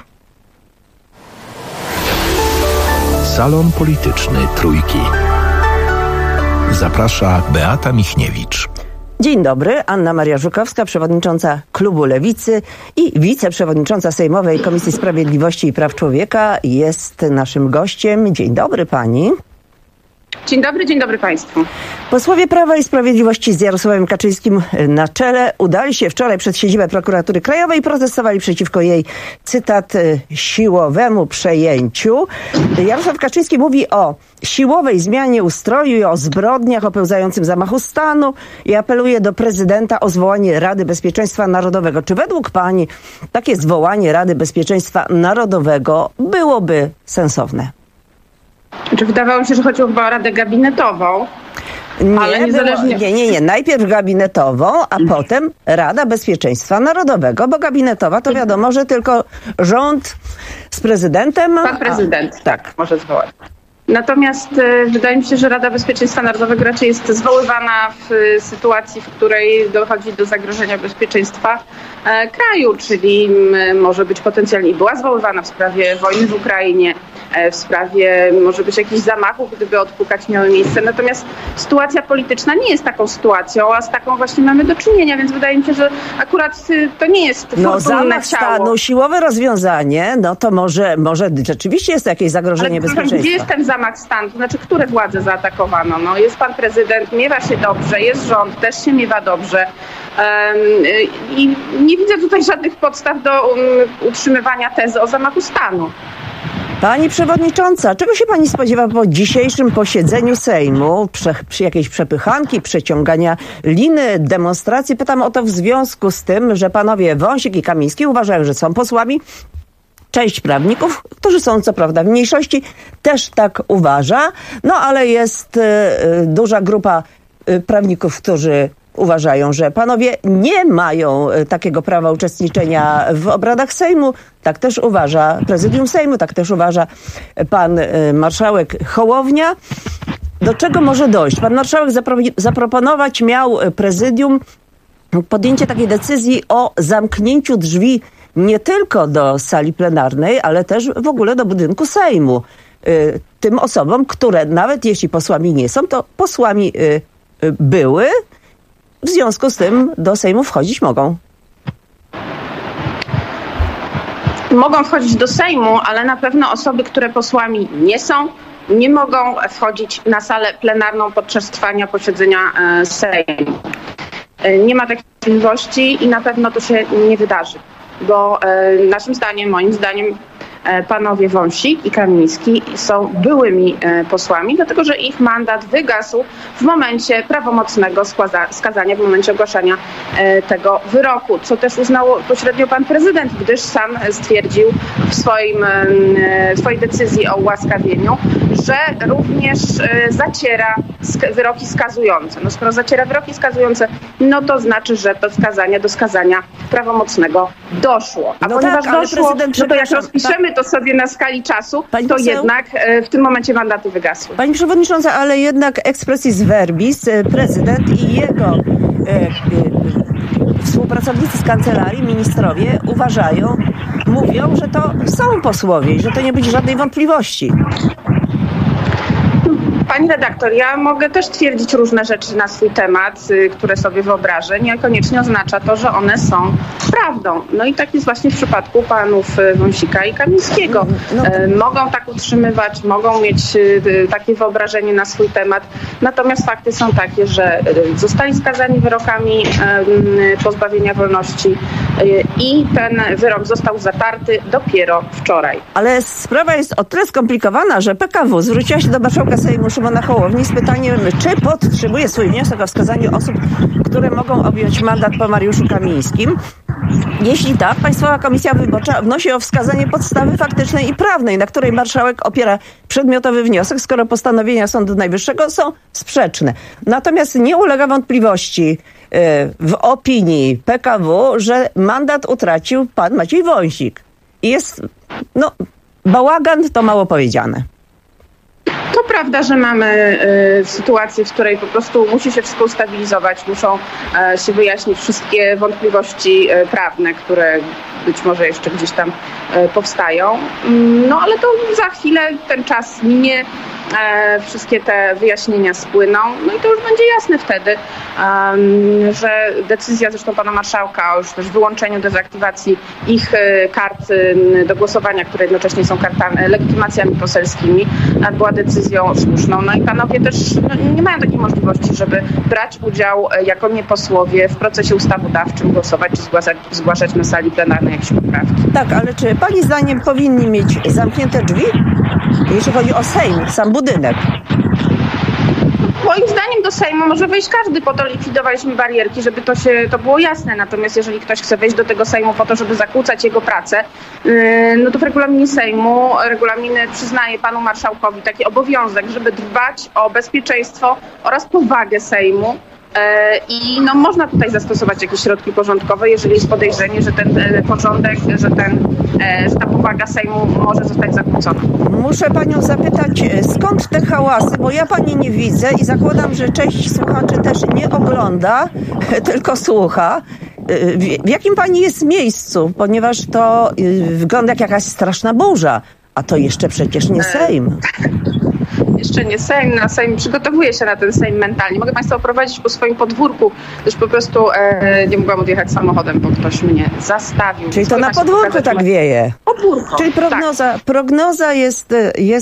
Salon Polityczny Trójki. Zaprasza Beata Michniewicz. Dzień dobry, Anna Maria Żukowska, przewodnicząca Klubu Lewicy i wiceprzewodnicząca Sejmowej Komisji Sprawiedliwości i Praw Człowieka jest naszym gościem. Dzień dobry pani. Dzień dobry Państwu. Posłowie Prawa i Sprawiedliwości z Jarosławem Kaczyńskim na czele udali się wczoraj przed siedzibę Prokuratury Krajowej i protestowali przeciwko jej, cytat, siłowemu przejęciu. Jarosław Kaczyński mówi o siłowej zmianie ustroju i o zbrodniach, o pełzającym zamachu stanu i apeluje do prezydenta o zwołanie Rady Bezpieczeństwa Narodowego. Czy według pani takie zwołanie Rady Bezpieczeństwa Narodowego byłoby sensowne? Wydawało mi się, że chodziło chyba o Radę Gabinetową. Ale niezależnie... Nie. Najpierw gabinetową, a potem Rada Bezpieczeństwa Narodowego, bo gabinetowa to wiadomo, że tylko rząd z prezydentem. Pan prezydent tak może zwołać. Natomiast wydaje mi się, że Rada Bezpieczeństwa Narodowego raczej jest zwoływana w sytuacji, w której dochodzi do zagrożenia bezpieczeństwa kraju, czyli może być potencjalnie i była zwoływana w sprawie wojny w Ukrainie, w sprawie może być jakichś zamachów, gdyby odpukać miały miejsce. Natomiast sytuacja polityczna nie jest taką sytuacją, a z taką właśnie mamy do czynienia, więc wydaje mi się, że akurat to nie jest fortunne zamach ciało. stanu, siłowe rozwiązanie, no to może rzeczywiście jest to jakieś zagrożenie bezpieczeństwa. Gdzie jest ten zamach stanu? To znaczy, które władze zaatakowano? No, jest pan prezydent, miewa się dobrze, jest rząd, też się miewa dobrze. I nie widzę tutaj żadnych podstaw do utrzymywania tezy o zamachu stanu. Pani przewodnicząca, czego się pani spodziewa po dzisiejszym posiedzeniu Sejmu? Przy jakiejś przepychanki, przeciągania liny, demonstracji? Pytam o to w związku z tym, że panowie Wąsik i Kamiński uważają, że są posłami. Część prawników, którzy są co prawda w mniejszości, też tak uważa. No ale jest duża grupa prawników, którzy uważają, że panowie nie mają takiego prawa uczestniczenia w obradach Sejmu. Tak też uważa Prezydium Sejmu, tak też uważa pan marszałek Hołownia. Do czego może dojść? Pan marszałek zaproponować miał Prezydium podjęcie takiej decyzji o zamknięciu drzwi nie tylko do sali plenarnej, ale też w ogóle do budynku Sejmu. Tym osobom, które nawet jeśli posłami nie są, to posłami były. W związku z tym do Sejmu wchodzić mogą. Mogą wchodzić do Sejmu, ale na pewno osoby, które posłami nie są, nie mogą wchodzić na salę plenarną podczas trwania posiedzenia Sejmu. Nie ma takiej możliwości i na pewno to się nie wydarzy, bo naszym zdaniem, moim zdaniem, panowie Wąsik i Kamiński są byłymi posłami, dlatego że ich mandat wygasł w momencie prawomocnego skazania, w momencie ogłaszania tego wyroku, co też uznał pośrednio pan prezydent, gdyż sam stwierdził w swojej decyzji o ułaskawieniu, że również zaciera wyroki skazujące. No skoro zaciera wyroki skazujące, no to znaczy, że do skazania prawomocnego doszło. A ponieważ doszło, no to jak rozpiszemy to sobie na skali czasu, to jednak w tym momencie mandaty wygasły. Pani przewodnicząca, ale jednak expressis verbis prezydent i jego współpracownicy z kancelarii, ministrowie mówią, że to są posłowie i że to nie budzi żadnej wątpliwości. Pani redaktor, ja mogę też twierdzić różne rzeczy na swój temat, które sobie wyobrażę. Niekoniecznie oznacza to, że one są prawdą. No i tak jest właśnie w przypadku panów Wąsika i Kamińskiego. Mogą tak utrzymywać, mogą mieć takie wyobrażenie na swój temat. Natomiast fakty są takie, że zostali skazani wyrokami pozbawienia wolności i ten wyrok został zatarty dopiero wczoraj. Ale sprawa jest o tyle skomplikowana, że PKW zwróciła się do marszałka Sejmu Szymona Hołowni z pytaniem, czy podtrzymuje swój wniosek o wskazaniu osób, które mogą objąć mandat po Mariuszu Kamińskim. Jeśli tak, Państwowa Komisja Wyborcza wnosi o wskazanie podstawy faktycznej i prawnej, na której marszałek opiera przedmiotowy wniosek, skoro postanowienia Sądu Najwyższego są sprzeczne. Natomiast nie ulega wątpliwości w opinii PKW, że mandat utracił pan Maciej Wąsik. I jest, bałagan to mało powiedziane. To prawda. prawda, że mamy sytuację, w której po prostu musi się wszystko ustabilizować, muszą się wyjaśnić wszystkie wątpliwości prawne, które być może jeszcze gdzieś tam powstają. No ale to za chwilę ten czas minie, wszystkie te wyjaśnienia spłyną, no i to już będzie jasne wtedy, że decyzja zresztą pana marszałka o już też wyłączeniu, dezaktywacji ich kart do głosowania, które jednocześnie są legitymacjami poselskimi, była decyzją słuszną. No i panowie też nie mają takiej możliwości, żeby brać udział jako nieposłowie w procesie ustawodawczym, głosować czy zgłaszać na sali plenarnej jakieś poprawki. Tak, ale czy pani zdaniem powinni mieć zamknięte drzwi, jeśli chodzi o Sejm, sam budynek? Moim zdaniem do Sejmu może wejść każdy, po to likwidowaliśmy barierki, żeby to było jasne. Natomiast jeżeli ktoś chce wejść do tego Sejmu po to, żeby zakłócać jego pracę, no to w regulaminie Sejmu regulamin przyznaje panu marszałkowi taki obowiązek, żeby dbać o bezpieczeństwo oraz powagę Sejmu. I no, można tutaj zastosować jakieś środki porządkowe, jeżeli jest podejrzenie, że ten porządek, że ta powaga Sejmu może zostać zakłócona. Muszę panią zapytać, skąd te hałasy, bo ja pani nie widzę i zakładam, że część słuchaczy też nie ogląda, tylko słucha. W jakim pani jest miejscu? Ponieważ to wygląda jak jakaś straszna burza, a to jeszcze przecież nie Sejm. Jeszcze nie Sejm, na Sejm przygotowuje się na ten Sejm mentalnie. Mogę państwa oprowadzić po swoim podwórku, gdyż po prostu nie mogłam odjechać samochodem, bo ktoś mnie zastawił. Czyli to na podwórku tak wieje. Podwórko. Czyli prognoza jest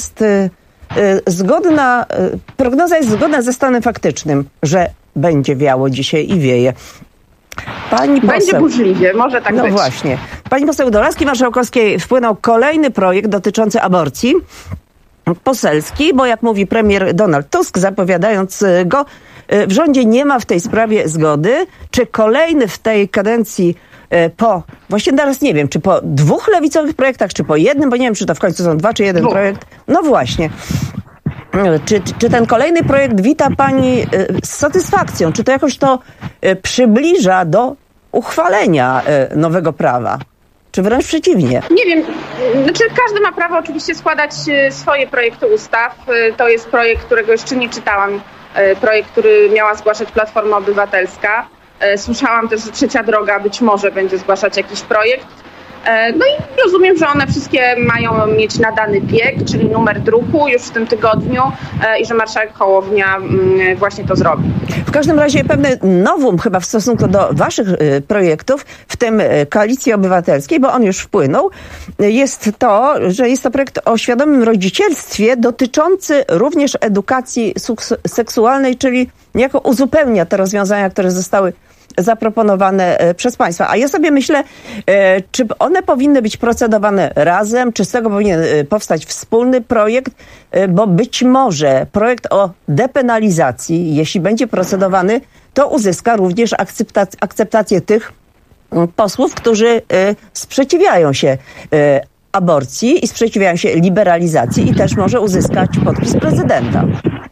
zgodna, prognoza jest zgodna ze stanem faktycznym, że będzie wiało dzisiaj i wieje. Pani poseł, będzie burzliwie, może tak być. No właśnie. Pani poseł do laski marszałkowskiej wpłynął kolejny projekt dotyczący aborcji. Poselski, bo jak mówi premier Donald Tusk, zapowiadając go, w rządzie nie ma w tej sprawie zgody. Czy kolejny w tej kadencji właśnie teraz nie wiem, czy po 2 lewicowych projektach, czy po jednym, bo nie wiem, czy to w końcu są 2 czy 1 projekt. No właśnie. Czy ten kolejny projekt wita pani z satysfakcją? Czy to jakoś to przybliża do uchwalenia nowego prawa? Czy wręcz przeciwnie? Nie wiem. Znaczy każdy ma prawo oczywiście składać swoje projekty ustaw. To jest projekt, którego jeszcze nie czytałam. Projekt, który miała zgłaszać Platforma Obywatelska. Słyszałam też, że Trzecia Droga być może będzie zgłaszać jakiś projekt. No i rozumiem, że one wszystkie mają mieć nadany bieg, czyli numer druku już w tym tygodniu i że marszałek Hołownia właśnie to zrobi. W każdym razie pewne novum chyba w stosunku do waszych projektów, w tym Koalicji Obywatelskiej, bo on już wpłynął, jest to, że jest to projekt o świadomym rodzicielstwie dotyczący również edukacji seksualnej, czyli niejako uzupełnia te rozwiązania, które zostały zaproponowane przez państwa. A ja sobie myślę, czy one powinny być procedowane razem, czy z tego powinien powstać wspólny projekt, bo być może projekt o depenalizacji, jeśli będzie procedowany, to uzyska również akceptację tych posłów, którzy sprzeciwiają się aborcji i sprzeciwiają się liberalizacji i też może uzyskać podpis prezydenta.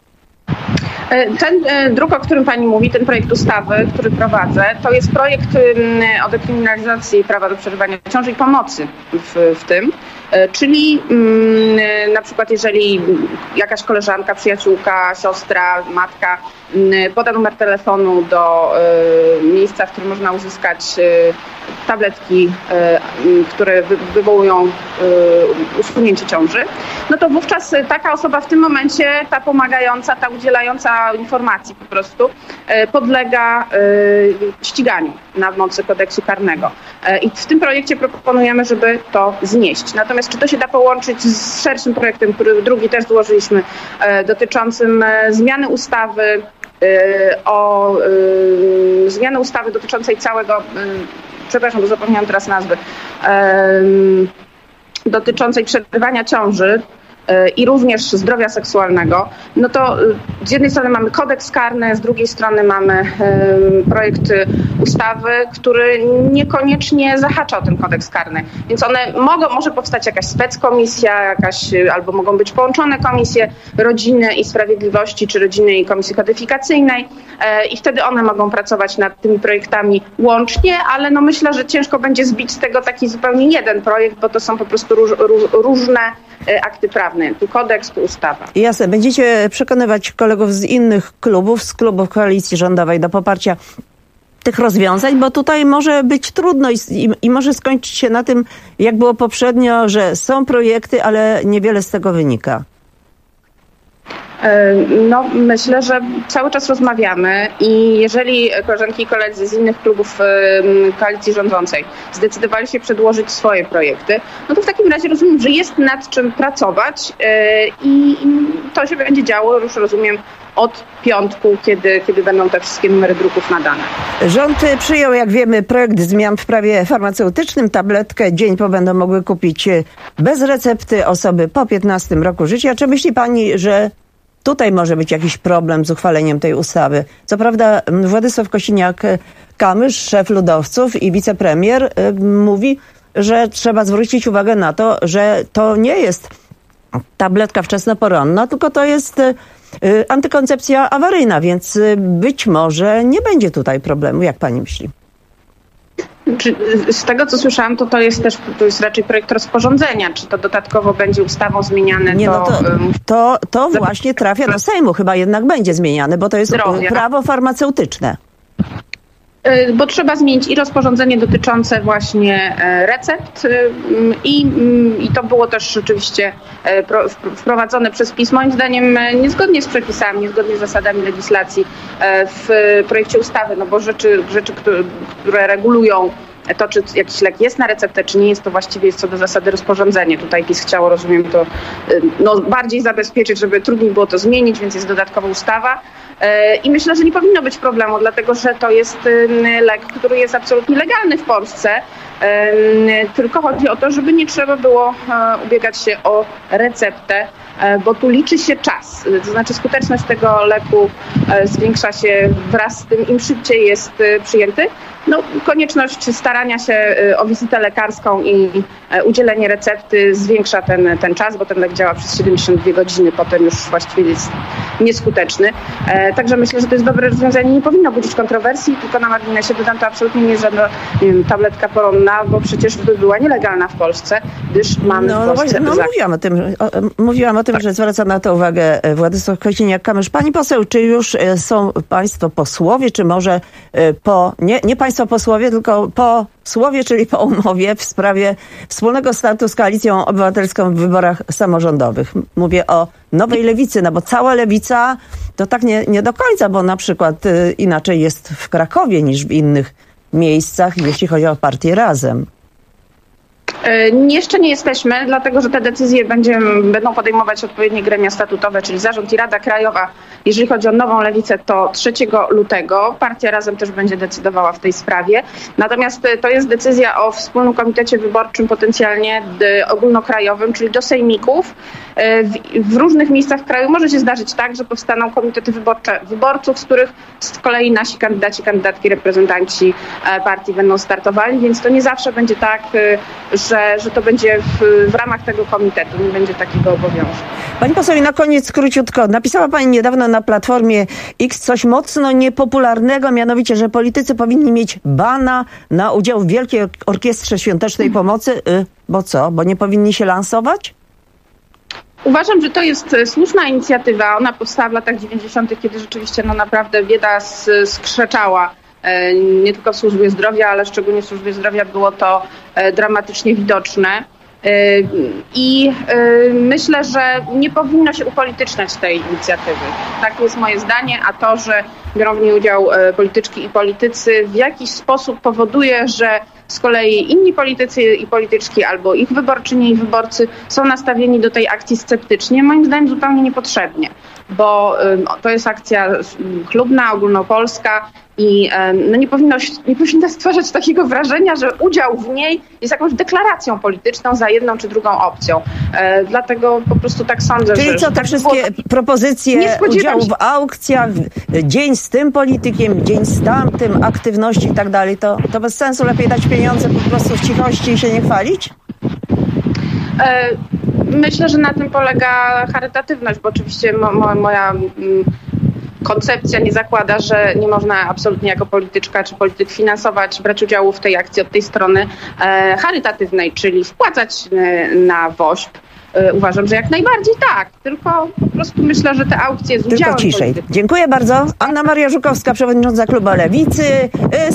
Ten druk, o którym pani mówi, ten projekt ustawy, który prowadzę, to jest projekt o dekryminalizacji prawa do przerywania ciąży i pomocy w tym. Czyli na przykład jeżeli jakaś koleżanka, przyjaciółka, siostra, matka poda numer telefonu do miejsca, w którym można uzyskać tabletki, które wywołują usunięcie ciąży, no to wówczas taka osoba w tym momencie, ta pomagająca, ta udzielająca informacji po prostu podlega ściganiu na mocy kodeksu karnego. I w tym projekcie proponujemy, żeby to znieść. Natomiast czy to się da połączyć z szerszym projektem, który drugi też złożyliśmy, dotyczącym zmiany ustawy zmiany ustawy dotyczącej całego, przepraszam, bo zapomniałam teraz nazwy, dotyczącej przerywania ciąży i również zdrowia seksualnego, no to z jednej strony mamy kodeks karny, z drugiej strony mamy projekt ustawy, który niekoniecznie zahacza o ten kodeks karny. Więc może powstać jakaś speckomisja, albo mogą być połączone komisje rodziny i sprawiedliwości, czy rodziny i komisji kodyfikacyjnej i wtedy one mogą pracować nad tymi projektami łącznie, ale no myślę, że ciężko będzie zbić z tego taki zupełnie jeden projekt, bo to są po prostu różne akty prawne. żadny, tu kodeks, tu ustawa. Jasne. Będziecie przekonywać kolegów z innych klubów, z klubów koalicji rządowej do poparcia tych rozwiązań, bo tutaj może być trudno i może skończyć się na tym, jak było poprzednio, że są projekty, ale niewiele z tego wynika. No, myślę, że cały czas rozmawiamy i jeżeli koleżanki i koledzy z innych klubów koalicji rządzącej zdecydowali się przedłożyć swoje projekty, no to w takim razie rozumiem, że jest nad czym pracować i to się będzie działo, już rozumiem, od piątku, kiedy będą te wszystkie numery druków nadane. Rząd przyjął, jak wiemy, projekt zmian w prawie farmaceutycznym. Tabletkę dzień po będą mogły kupić bez recepty osoby po 15 roku życia. Czy myśli pani, że tutaj może być jakiś problem z uchwaleniem tej ustawy? Co prawda Władysław Kosiniak-Kamysz, szef ludowców i wicepremier, mówi, że trzeba zwrócić uwagę na to, że to nie jest tabletka wczesnoporonna, tylko to jest antykoncepcja awaryjna, więc być może nie będzie tutaj problemu. Jak pani myśli? Z tego, co słyszałam, to jest raczej projekt rozporządzenia. Czy to dodatkowo będzie ustawą zmieniane? Nie, to właśnie trafia do Sejmu. Chyba jednak będzie zmieniane, bo to jest prawo farmaceutyczne. Bo trzeba zmienić i rozporządzenie dotyczące właśnie recept i to było też rzeczywiście wprowadzone przez PiS, moim zdaniem niezgodnie z przepisami, niezgodnie z zasadami legislacji w projekcie ustawy, no bo rzeczy, które regulują to, czy jakiś lek jest na receptę, czy nie jest, to właściwie jest co do zasady rozporządzenie. Tutaj PiS chciało, rozumiem, to bardziej zabezpieczyć, żeby trudniej było to zmienić, więc jest dodatkowa ustawa. I myślę, że nie powinno być problemu, dlatego że to jest lek, który jest absolutnie legalny w Polsce. Tylko chodzi o to, żeby nie trzeba było ubiegać się o receptę, bo tu liczy się czas. To znaczy skuteczność tego leku zwiększa się wraz z tym, im szybciej jest przyjęty. No, konieczność starania się o wizytę lekarską i udzielenie recepty zwiększa ten czas, bo ten lek działa przez 72 godziny, potem już właściwie jest nieskuteczny. Także myślę, że to jest dobre rozwiązanie. Nie powinno budzić kontrowersji, tylko na marginesie dodam, to absolutnie nie jest żadna tabletka poronna, bo przecież by była nielegalna w Polsce, gdyż mamy w Polsce... Mówiłam o tym, że zwraca na to uwagę Władysław Kosiniak-Kamysz. Pani poseł, czy już są państwo posłowie, czy może nie państwo posłowie, tylko posłowie, czyli po umowie w sprawie wspólnego startu z Koalicją Obywatelską w wyborach samorządowych? Mówię o Nowej Lewicy, no bo cała Lewica to tak nie do końca, bo na przykład inaczej jest w Krakowie niż w innych miejscach, jeśli chodzi o partię Razem. Jeszcze nie jesteśmy, dlatego że te decyzje będą podejmować odpowiednie gremia statutowe, czyli Zarząd i Rada Krajowa. Jeżeli chodzi o Nową Lewicę, to 3 lutego. Partia Razem też będzie decydowała w tej sprawie. Natomiast to jest decyzja o wspólnym komitecie wyborczym potencjalnie ogólnokrajowym, czyli do sejmików. W różnych miejscach w kraju może się zdarzyć tak, że powstaną komitety wyborcze wyborców, z których z kolei nasi kandydaci, kandydatki, reprezentanci partii będą startowali, więc to nie zawsze będzie tak, że to będzie w ramach tego komitetu, nie będzie takiego obowiązku. Pani poseł, i na koniec króciutko. Napisała pani niedawno na Platformie X coś mocno niepopularnego, mianowicie, że politycy powinni mieć bana na udział w Wielkiej Orkiestrze Świątecznej Pomocy. Bo co? Bo nie powinni się lansować? Uważam, że to jest słuszna inicjatywa. Ona powstała w latach 90., kiedy rzeczywiście naprawdę bieda skrzeczała. Nie tylko w służbie zdrowia, ale szczególnie w służbie zdrowia było to dramatycznie widoczne. I myślę, że nie powinno się upolityczniać tej inicjatywy. Tak jest moje zdanie, a to, że biorą w niej udział polityczki i politycy, w jakiś sposób powoduje, że z kolei inni politycy i polityczki albo ich wyborczynie i wyborcy są nastawieni do tej akcji sceptycznie, moim zdaniem zupełnie niepotrzebnie, bo to jest akcja klubna, ogólnopolska i nie powinno stwarzać takiego wrażenia, że udział w niej jest jakąś deklaracją polityczną za jedną czy drugą opcją. Dlatego po prostu tak sądzę, Czyli co, te wszystkie propozycje udziału w aukcjach, dzień z tym politykiem, dzień z tamtym, aktywności i tak dalej, to bez sensu, lepiej dać pieniądze po prostu w cichości i się nie chwalić? Myślę, że na tym polega charytatywność, bo oczywiście moja koncepcja nie zakłada, że nie można absolutnie jako polityczka czy polityk finansować, brać udziału w tej akcji od tej strony charytatywnej, czyli wpłacać na WOŚP, uważam, że jak najbardziej tak. Tylko po prostu myślę, że te aukcje z udziałem Tylko ciszej. polityków. Dziękuję bardzo. Anna Maria Żukowska, przewodnicząca klubu Lewicy.